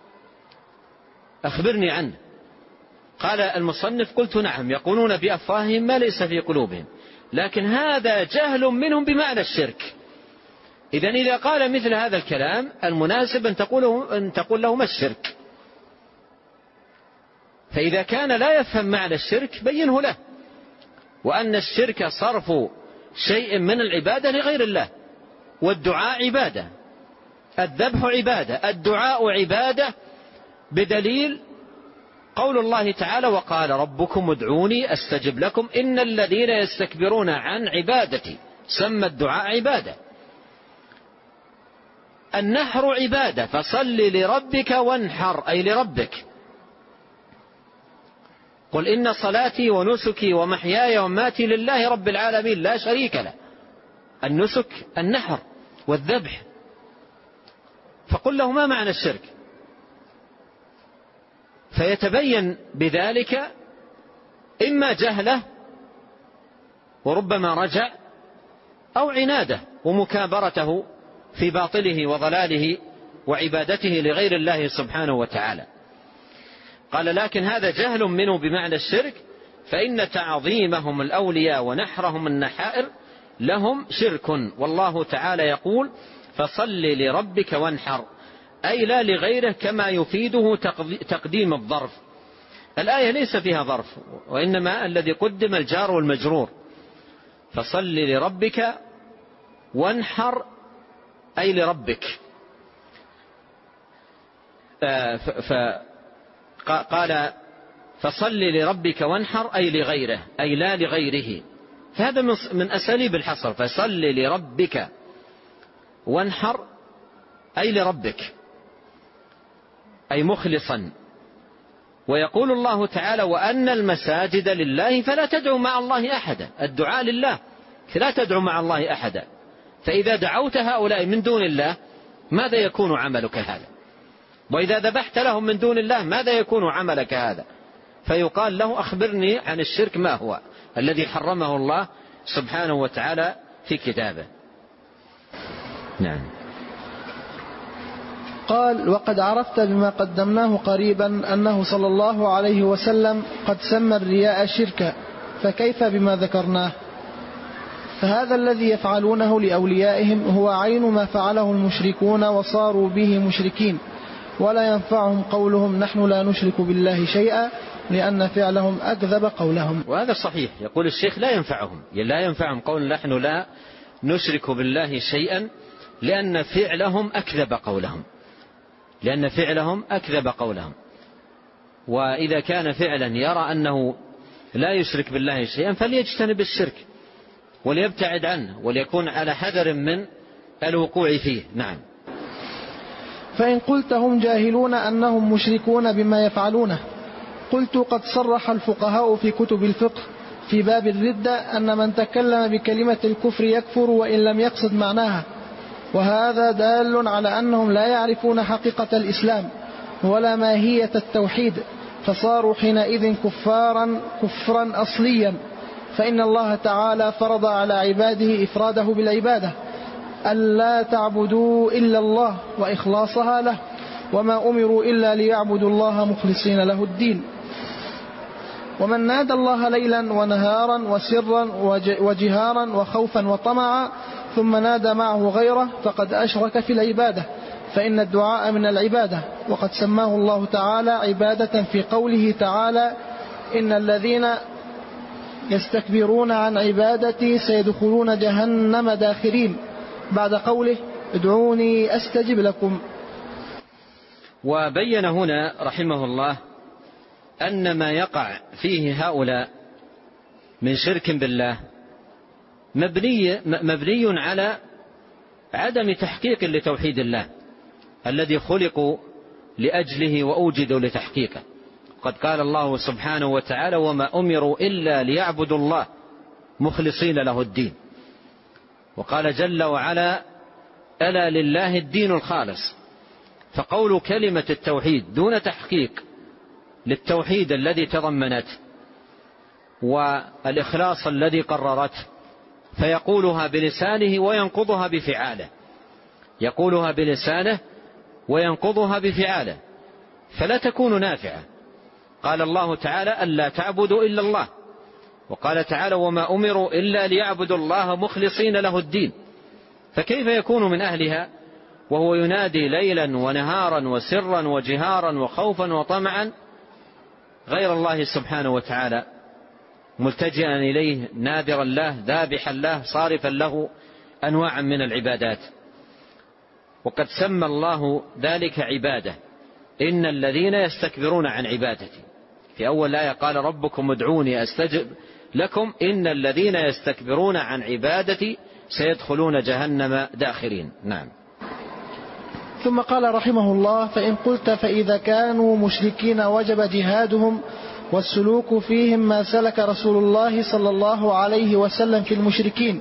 أخبرني عنه. قال المصنف: قلت: نعم، يقولون بأفواههم ما ليس في قلوبهم، لكن هذا جهل منهم بمعنى الشرك. إذا قال مثل هذا الكلام المناسب أن تقول له: ما الشرك؟ فإذا كان لا يفهم معنى الشرك بينه له، وأن الشرك صرف شيء من العبادة لغير الله، والدعاء عبادة، الذبح عبادة، الدعاء عبادة، بدليل قول الله تعالى: وقال ربكم ادعوني أستجب لكم إن الذين يستكبرون عن عبادتي. سمى الدعاء عبادة. النحر عبادة، فصل لربك وانحر، أي لربك. قل إن صلاتي ونسكي ومحياي ومماتي لله رب العالمين لا شريك له. النسك النحر والذبح. فقل له: ما معنى الشرك؟ فيتبين بذلك إما جهله وربما رجع، أو عناده ومكابرته في باطله وضلاله وعبادته لغير الله سبحانه وتعالى. قال: لكن هذا جهل منه بمعنى الشرك، فإن تعظيمهم الأولياء ونحرهم النحائر لهم شرك، والله تعالى يقول: فصل لربك وانحر، أي لا لغيره، كما يفيده تقديم الظرف. الآية ليس فيها ظرف، وإنما الذي قدم الجار والمجرور. فصل لربك وانحر، أي لربك. قال: فصل لربك وانحر، أي لغيره، أي لا لغيره. فهذا من أساليب الحصر. فصل لربك وانحر، أي لربك، أي مخلصا. ويقول الله تعالى: وأن المساجد لله فلا تدعوا مع الله أحدا. الدعاء لله، فلا تدعوا مع الله أحدا. فإذا دعوت هؤلاء من دون الله ماذا يكون عملك هذا؟ وإذا ذبحت لهم من دون الله ماذا يكون عملك هذا؟ فيقال له: أخبرني عن الشرك ما هو الذي حرمه الله سبحانه وتعالى في كتابه. نعم. قال: وقد عرفت بما قدمناه قريبا أنه صلى الله عليه وسلم قد سمى الرياء شركا، فكيف بما ذكرناه؟ فهذا الذي يفعلونه لأوليائهم هو عين ما فعله المشركون وصاروا به مشركين، ولا ينفعهم قولهم نحن لا نشرك بالله شيئا، لأن فعلهم أكذب قولهم. وهذا صحيح، يقول الشيخ لا ينفعهم قول نحن لا نشرك بالله شيئا، لأن فعلهم أكذب قولهم. وإذا كان فعلا يرى أنه لا يشرك بالله شيئا فليجتنب الشرك وليبتعد عنه وليكون على حذر من الوقوع فيه. نعم. فإن قلت هم جاهلون أنهم مشركون بما يفعلونه، قلت قد صرح الفقهاء في كتب الفقه في باب الردة أن من تكلم بكلمة الكفر يكفر وإن لم يقصد معناها، وهذا دال على أنهم لا يعرفون حقيقة الإسلام ولا ماهية التوحيد، فصاروا حينئذ كفرا أصليا. فإن الله تعالى فرض على عباده إفراده بالعبادة، ألا تعبدوا إلا الله وإخلاصها له، وما أمروا إلا ليعبدوا الله مخلصين له الدين. ومن نادى الله ليلا ونهارا وسرا وجهارا وخوفا وطمعا ثم نادى معه غيره فقد أشرك في العبادة، فإن الدعاء من العبادة، وقد سماه الله تعالى عبادة في قوله تعالى إن الذين يستكبرون عن عبادتي سيدخلون جهنم داخرين، بعد قوله ادعوني أستجب لكم. وبين هنا رحمه الله أن ما يقع فيه هؤلاء من شرك بالله مبني على عدم تحقيق لتوحيد الله الذي خلقوا لأجله وأوجدوا لتحقيقه. قد قال الله سبحانه وتعالى وما أمروا إلا ليعبدوا الله مخلصين له الدين. وقال جل وعلا ألا لله الدين الخالص. فقول كلمة التوحيد دون تحقيق للتوحيد الذي تضمنته والإخلاص الذي قررته، فيقولها بلسانه وينقضها بفعاله، يقولها بلسانه وينقضها بفعاله، فلا تكون نافعة. قال الله تعالى ألا تعبدوا إلا الله، وقال تعالى وما أمروا إلا ليعبدوا الله مخلصين له الدين، فكيف يكون من أهلها وهو ينادي ليلا ونهارا وسرا وجهارا وخوفا وطمعا غير الله سبحانه وتعالى، ملتجئا إليه ناذرا له ذابحا له صارفا له أنواعا من العبادات. وقد سمى الله ذلك عبادة، إن الذين يستكبرون عن عبادتي. في أول آية قال ربكم ادعوني أستجب لكم إن الذين يستكبرون عن عبادتي سيدخلون جهنم داخرين. نعم. ثم قال رحمه الله فإن قلت فإذا كانوا مشركين وجب جهادهم والسلوك فيهم ما سلك رسول الله صلى الله عليه وسلم في المشركين.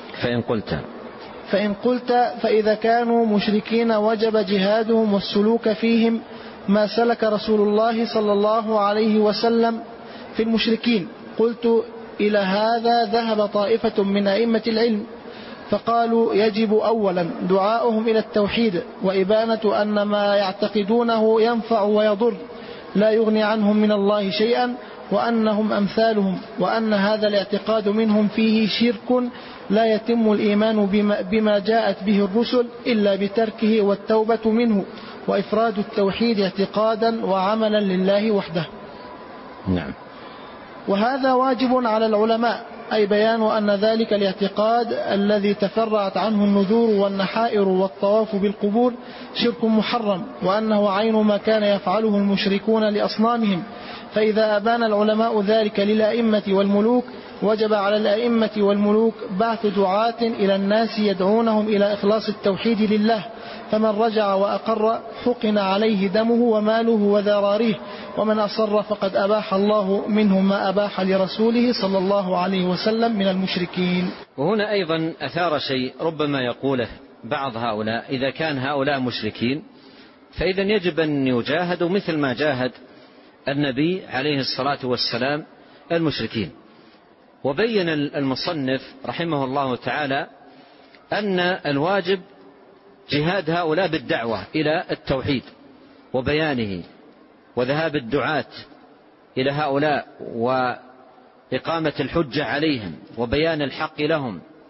فإن قلت فإذا كانوا مشركين وجب جهادهم والسلوك فيهم ما سلك رسول الله صلى الله عليه وسلم في المشركين، قلت إلى هذا ذهب طائفة من أئمة العلم، فقالوا يجب أولا دعاؤهم إلى التوحيد وإبانة أن ما يعتقدونه ينفع ويضر لا يغني عنهم من الله شيئا، وأنهم أمثالهم، وأن هذا الاعتقاد منهم فيه شرك لا يتم الإيمان بما جاءت به الرسل إلا بتركه والتوبة منه وإفراد التوحيد اعتقادا وعملا لله وحده. نعم. وهذا واجب على العلماء، أي بيان أن ذلك الاعتقاد الذي تفرعت عنه النذور والنحائر والطواف بالقبور شرك محرم، وأنه عين ما كان يفعله المشركون لأصنامهم. فإذا أبان العلماء ذلك للأئمة والملوك وجب على الأئمة والملوك بعث دعاة إلى الناس يدعونهم إلى إخلاص التوحيد لله، فمن رجع وأقر حقن عليه دمه وماله وذراريه، ومن أصر فقد أباح الله منه ما أباح لرسوله صلى الله عليه وسلم من المشركين. وهنا أيضا أثار شيء ربما يقوله بعض هؤلاء، إذا كان هؤلاء مشركين فإذا يجب أن يجاهدوا مثل ما جاهد النبي عليه الصلاة والسلام المشركين. وبين المصنف رحمه الله تعالى أن الواجب جهاد هؤلاء بالدعوة إلى التوحيد وبيانه، وذهاب الدعاة إلى هؤلاء وإقامة الحجة عليهم وبيان الحق لهم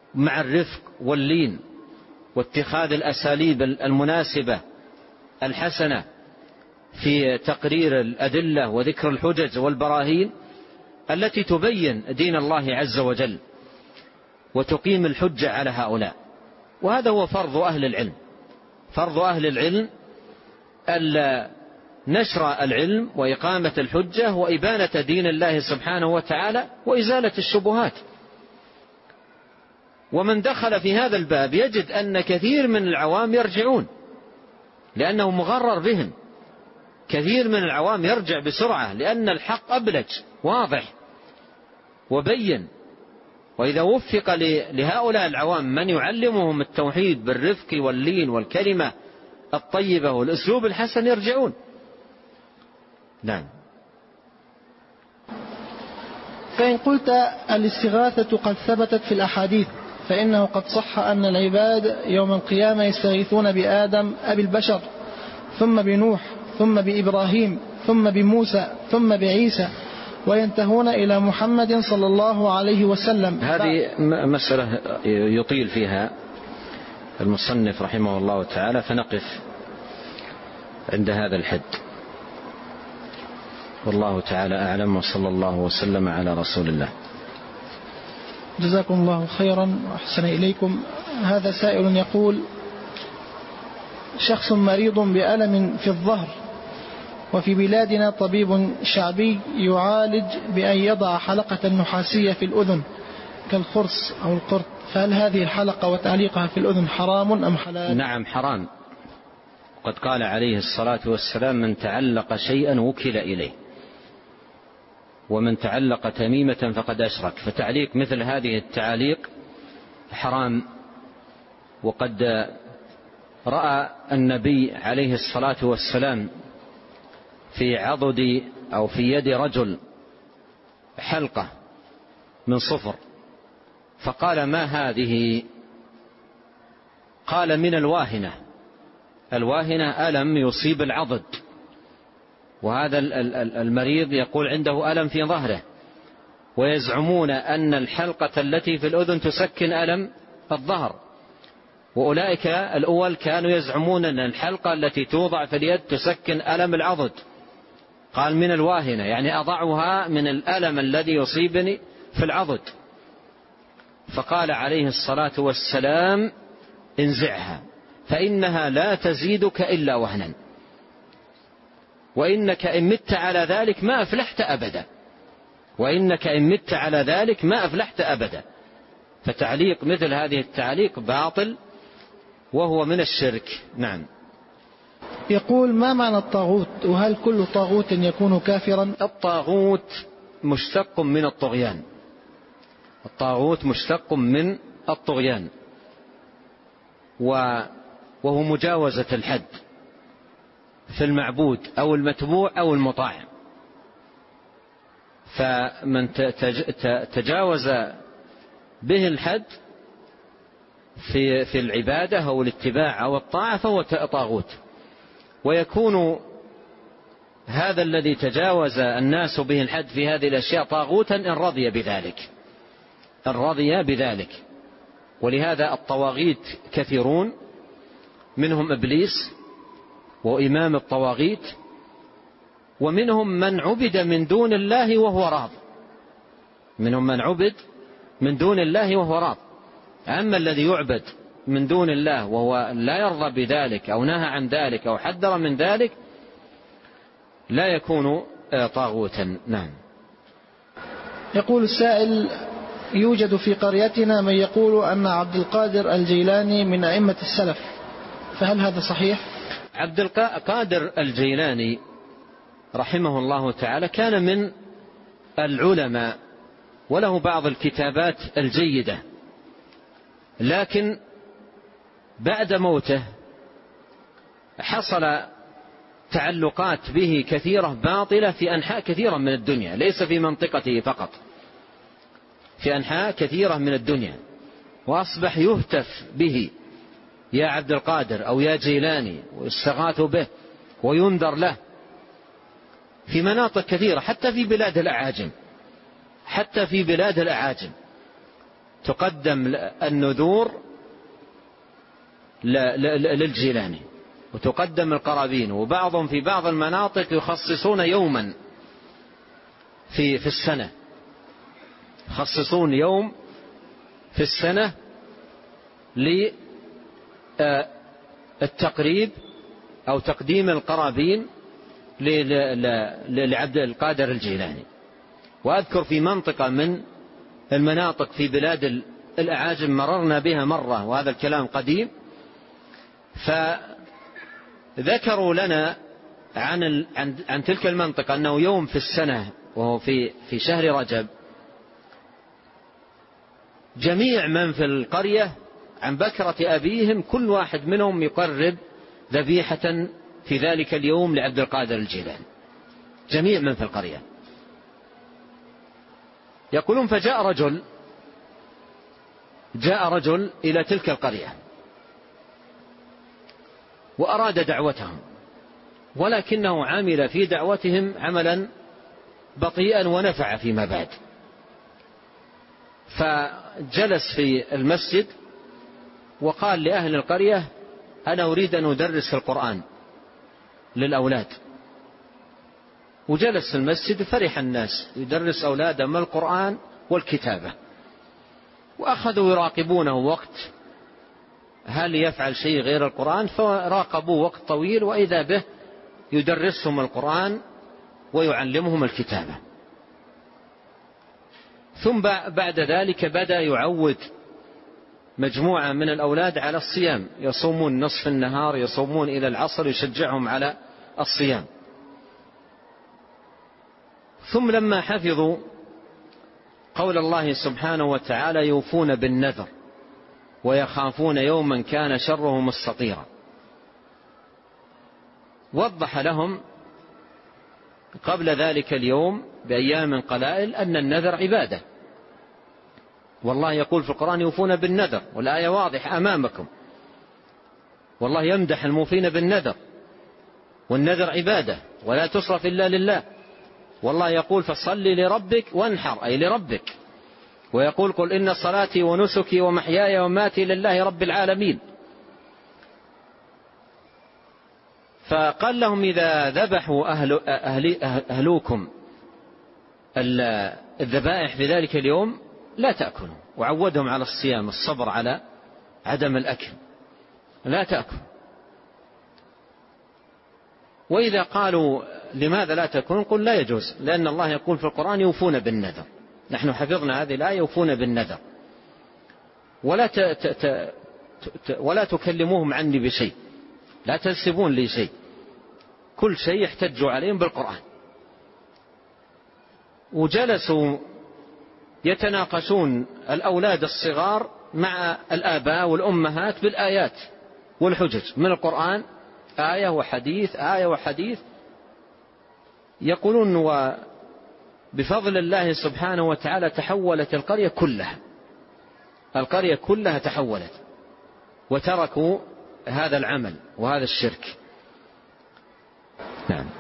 مع الرفق واللين واتخاذ الأساليب المناسبة الحسنة في تقرير الأدلة وذكر الحجج والبراهين التي تبين دين الله عز وجل وتقيم الحجة على هؤلاء. وهذا هو فرض أهل العلم. فرض أهل العلم نشر العلم وإقامة الحجة وإبانة دين الله سبحانه وتعالى وإزالة الشبهات. ومن دخل في هذا الباب يجد أن كثير من العوام يرجعون لأنه مغرر بهم. كثير من العوام يرجع بسرعة لأن الحق أبلج واضح وبين. وإذا وفق لهؤلاء العوام من يعلمهم التوحيد بالرفق واللين والكلمة الطيبة والأسلوب الحسن يرجعون. نعم. فإن قلت الاستغاثة قد ثبتت في الأحاديث فإنه قد صح أن العباد يوم القيامة يستغيثون بآدم أبي البشر ثم بنوح ثم بإبراهيم ثم بموسى ثم بعيسى وينتهون إلى محمد صلى الله عليه وسلم. هذه مسألة يطيل فيها المصنف رحمه الله تعالى فنقف عند هذا الحد. والله تعالى أعلم وصلى الله وسلم على رسول الله. جزاكم الله خيرا وأحسن إليكم. هذا سائل يقول: شخص مريض بألم في الظهر وفي بلادنا طبيب شعبي يعالج بأن يضع حلقة نحاسية في الأذن كالخرس أو القرط، فهل هذه الحلقة وتعليقها في الأذن حرام أم حلال؟ نعم حرام. قد قال عليه الصلاة والسلام: من تعلق شيئا وكل إليه، ومن تعلق تميمة فقد أشرك. فتعليق مثل هذه التعاليق حرام. وقد رأى النبي عليه الصلاة والسلام في عضد أو في يد رجل حلقة من صفر فقال: ما هذه؟ قال: من الواهنة. الواهنة ألم يصيب العضد، وهذا المريض يقول عنده ألم في ظهره، ويزعمون أن الحلقة التي في الأذن تسكن ألم الظهر، وأولئك الأول كانوا يزعمون أن الحلقة التي توضع في اليد تسكن ألم العضد. قال: من الواهنة، يعني أضعها من الألم الذي يصيبني في العضد. فقال عليه الصلاة والسلام: انزعها فإنها لا تزيدك إلا وهنا، وإنك إن مت على ذلك ما أفلحت أبدا. وإنك إن مت على ذلك ما أفلحت أبدا. فتعليق مثل هذه التعليق باطل وهو من الشرك. نعم. يقول: ما معنى الطاغوت؟ وهل كل طاغوت يكون كافرا؟ الطاغوت مشتق من الطغيان. الطاغوت مشتق من الطغيان، وهو مجاوزة الحد في المعبود أو المتبوع أو المطاع. فمن تجاوز به الحد في العبادة أو الاتباع أو الطاعة فهو طاغوت. ويكون هذا الذي تجاوز الناس به الحد في هذه الأشياء طاغوتا إن رضي بذلك. إن رضي بذلك. ولهذا الطواغيت كثيرون، منهم إبليس وإمام الطواغيت، ومنهم من عبد من دون الله وهو راض. منهم من عبد من دون الله وهو راض. أما الذي يعبد من دون الله وهو لا يرضى بذلك أو نهى عن ذلك أو حذر من ذلك لا يكون طاغوتا. نعم. يقول السائل: يوجد في قريتنا من يقول أن عبد القادر الجيلاني من أئمة السلف، فهل هذا صحيح؟ عبد القادر الجيلاني رحمه الله تعالى كان من العلماء وله بعض الكتابات الجيدة، لكن بعد موته حصل تعلقات به كثيرة باطلة في أنحاء كثيرة من الدنيا، ليس في منطقته فقط، في أنحاء كثيرة من الدنيا، وأصبح يهتف به: يا عبد القادر أو يا جيلاني، ويستغاث به وينذر له في مناطق كثيرة، حتى في بلاد الأعاجم. تقدم النذور للجيلاني وتقدم القرابين، وبعضهم في بعض المناطق يخصصون يوما في السنة، يخصصون يوم في السنة للتقريب أو تقديم القرابين لعبد القادر الجيلاني. وأذكر في منطقة من المناطق في بلاد الأعاجم مررنا بها مرة، وهذا الكلام قديم، فذكروا لنا عن تلك المنطقة أنه يوم في السنة وهو في شهر رجب جميع من في القرية عن بكرة أبيهم كل واحد منهم يقرب ذبيحة في ذلك اليوم لعبد القادر الجيلاني، جميع من في القرية. يقولون فجاء رجل إلى تلك القرية وأراد دعوتهم، ولكنه عمل في دعوتهم عملا بطيئا ونفع فيما بعد. فجلس في المسجد وقال لأهل القرية: أنا أريد أن أدرس القرآن للأولاد. وجلس في المسجد فرح الناس يدرس أولادهم القرآن والكتابة، وأخذوا يراقبونه وقت هل يفعل شيء غير القرآن، فراقبوا وقت طويل وإذا به يدرسهم القرآن ويعلمهم الكتابة. ثم بعد ذلك بدأ يعود مجموعة من الأولاد على الصيام، يصومون نصف النهار، يصومون إلى العصر، يشجعهم على الصيام. ثم لما حفظوا قول الله سبحانه وتعالى: يوفون بالنذر ويخافون يوما كان شره مستطيرا، وضح لهم قبل ذلك اليوم بأيام قلائل أن النذر عبادة، والله يقول في القرآن: يوفون بالنذر، والآية واضحة أمامكم، والله يمدح الموفين بالنذر، والنذر عبادة ولا تصرف إلا لله. والله يقول: فصل لربك وانحر، أي لربك. ويقول: قل إن صلاتي ونسكي ومحياي وماتي لله رب العالمين. فقال لهم: إذا ذبحوا أهلوكم الذبائح في ذلك اليوم لا تأكلوا، وعودهم على الصيام، الصبر على عدم الأكل، لا تأكلوا. وإذا قالوا: لماذا لا تأكلون؟ قل: لا يجوز، لأن الله يقول في القرآن: يوفون بالنذر. نحن حفظنا هذه الآية: يوفون بالنذر، ولا تكلموهم عني بشيء، لا تنسبون لي شيء، كل شيء يحتجوا عليهم بالقرآن. وجلسوا يتناقشون الأولاد الصغار مع الآباء والأمهات بالآيات والحجج من القرآن، آية وحديث، آية وحديث. يقولون: وبفضل الله سبحانه وتعالى تحولت القرية كلها تحولت، وتركوا هذا العمل وهذا الشرك. نعم.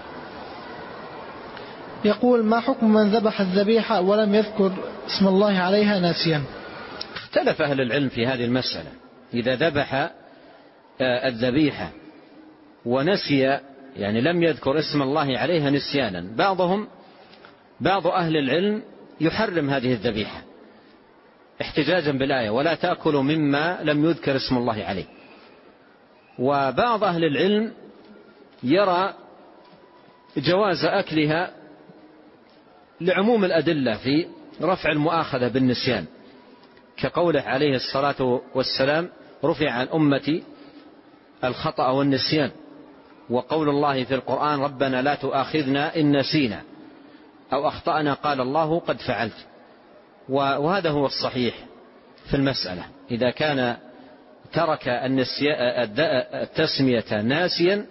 يقول: ما حكم من ذبح الذبيحة ولم يذكر اسم الله عليها ناسيا؟ اختلف أهل العلم في هذه المسألة. إذا ذبح الذبيحة ونسي، يعني لم يذكر اسم الله عليها نسيانا، بعض أهل العلم يحرم هذه الذبيحة احتجاجا بالآية: ولا تأكلوا مما لم يذكر اسم الله عليه. وبعض أهل العلم يرى جواز أكلها لعموم الأدلة في رفع المؤاخذة بالنسيان، كقوله عليه الصلاة والسلام: رفع عن أمتي الخطأ والنسيان. وقول الله في القرآن: ربنا لا تؤاخذنا إن نسينا أو أخطأنا، قال الله: قد فعلت. وهذا هو الصحيح في المسألة. إذا كان ترك التسمية ناسيا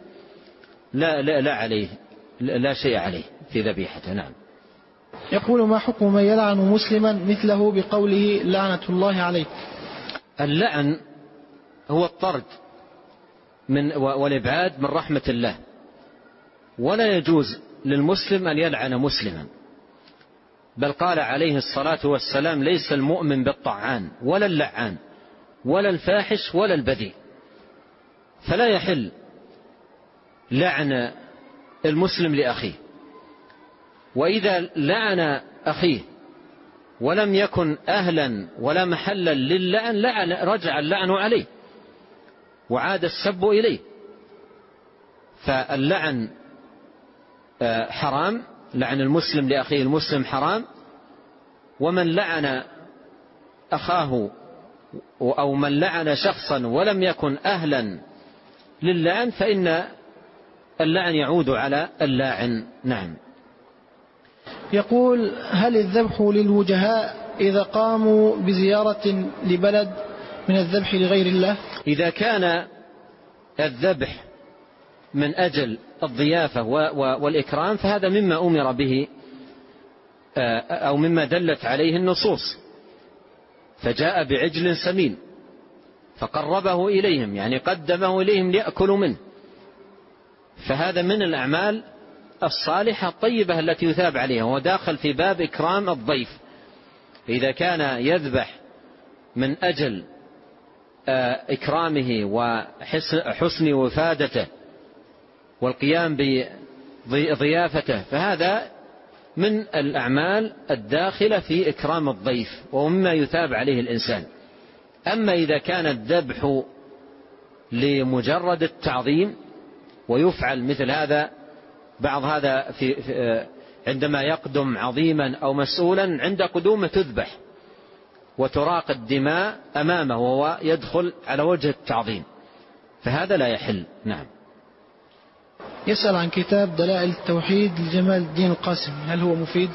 لا شيء عليه في ذبيحته. نعم. يقول: ما حكم من يلعن مسلما مثله بقوله لعنة الله عليك؟ اللعن هو الطرد والإبعاد من رحمة الله، ولا يجوز للمسلم أن يلعن مسلما، بل قال عليه الصلاة والسلام: ليس المؤمن بالطعان ولا اللعان ولا الفاحش ولا البذيء. فلا يحل لعن المسلم لأخيه، وإذا لعن أخيه ولم يكن أهلا ولا محلا للعن رجع اللعن عليه وعاد السب إليه. فاللعن حرام، لعن المسلم لأخيه المسلم حرام، ومن لعن أخاه أو من لعن شخصا ولم يكن أهلا للعن فإن اللعن يعود على اللاعن. نعم. يقول: هل الذبح للوجهاء إذا قاموا بزيارة لبلد من الذبح لغير الله؟ إذا كان الذبح من أجل الضيافة والإكرام فهذا مما أمر به أو مما دلت عليه النصوص، فجاء بعجل سمين فقربه إليهم، يعني قدمه إليهم ليأكلوا منه، فهذا من الأعمال الصالحة الطيبة التي يثاب عليها، وداخل في باب إكرام الضيف. إذا كان يذبح من أجل إكرامه وحسن وفادته والقيام بضيافته فهذا من الأعمال الداخلة في إكرام الضيف ومما يثاب عليه الإنسان. أما إذا كان الذبح لمجرد التعظيم ويفعل مثل هذا بعض هذا عندما يقدم عظيما أو مسؤولا عند قدومه تذبح وتراق الدماء أمامه وهو يدخل على وجه التعظيم، فهذا لا يحل. نعم. يسأل عن كتاب دلائل التوحيد لجمال الدين القاسمي، هل هو مفيد؟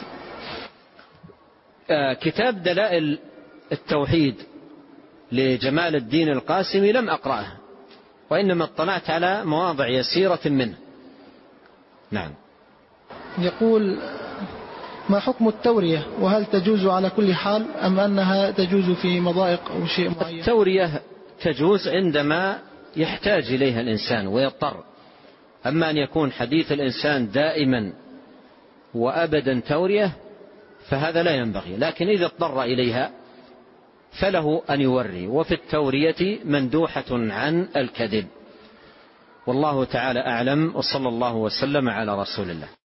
كتاب دلائل التوحيد لجمال الدين القاسمي لم أقرأه، وإنما اطلعت على مواضع يسيرة منه. نعم. يقول: ما حكم التورية، وهل تجوز على كل حال أم أنها تجوز في مضائق أو شيء معين؟ التورية تجوز عندما يحتاج إليها الإنسان ويضطر، أما أن يكون حديث الإنسان دائما وأبدا تورية فهذا لا ينبغي، لكن إذا اضطر إليها فله أن يوري، وفي التورية مندوحة عن الكذب. والله تعالى أعلم، وصلى الله وسلم على رسول الله.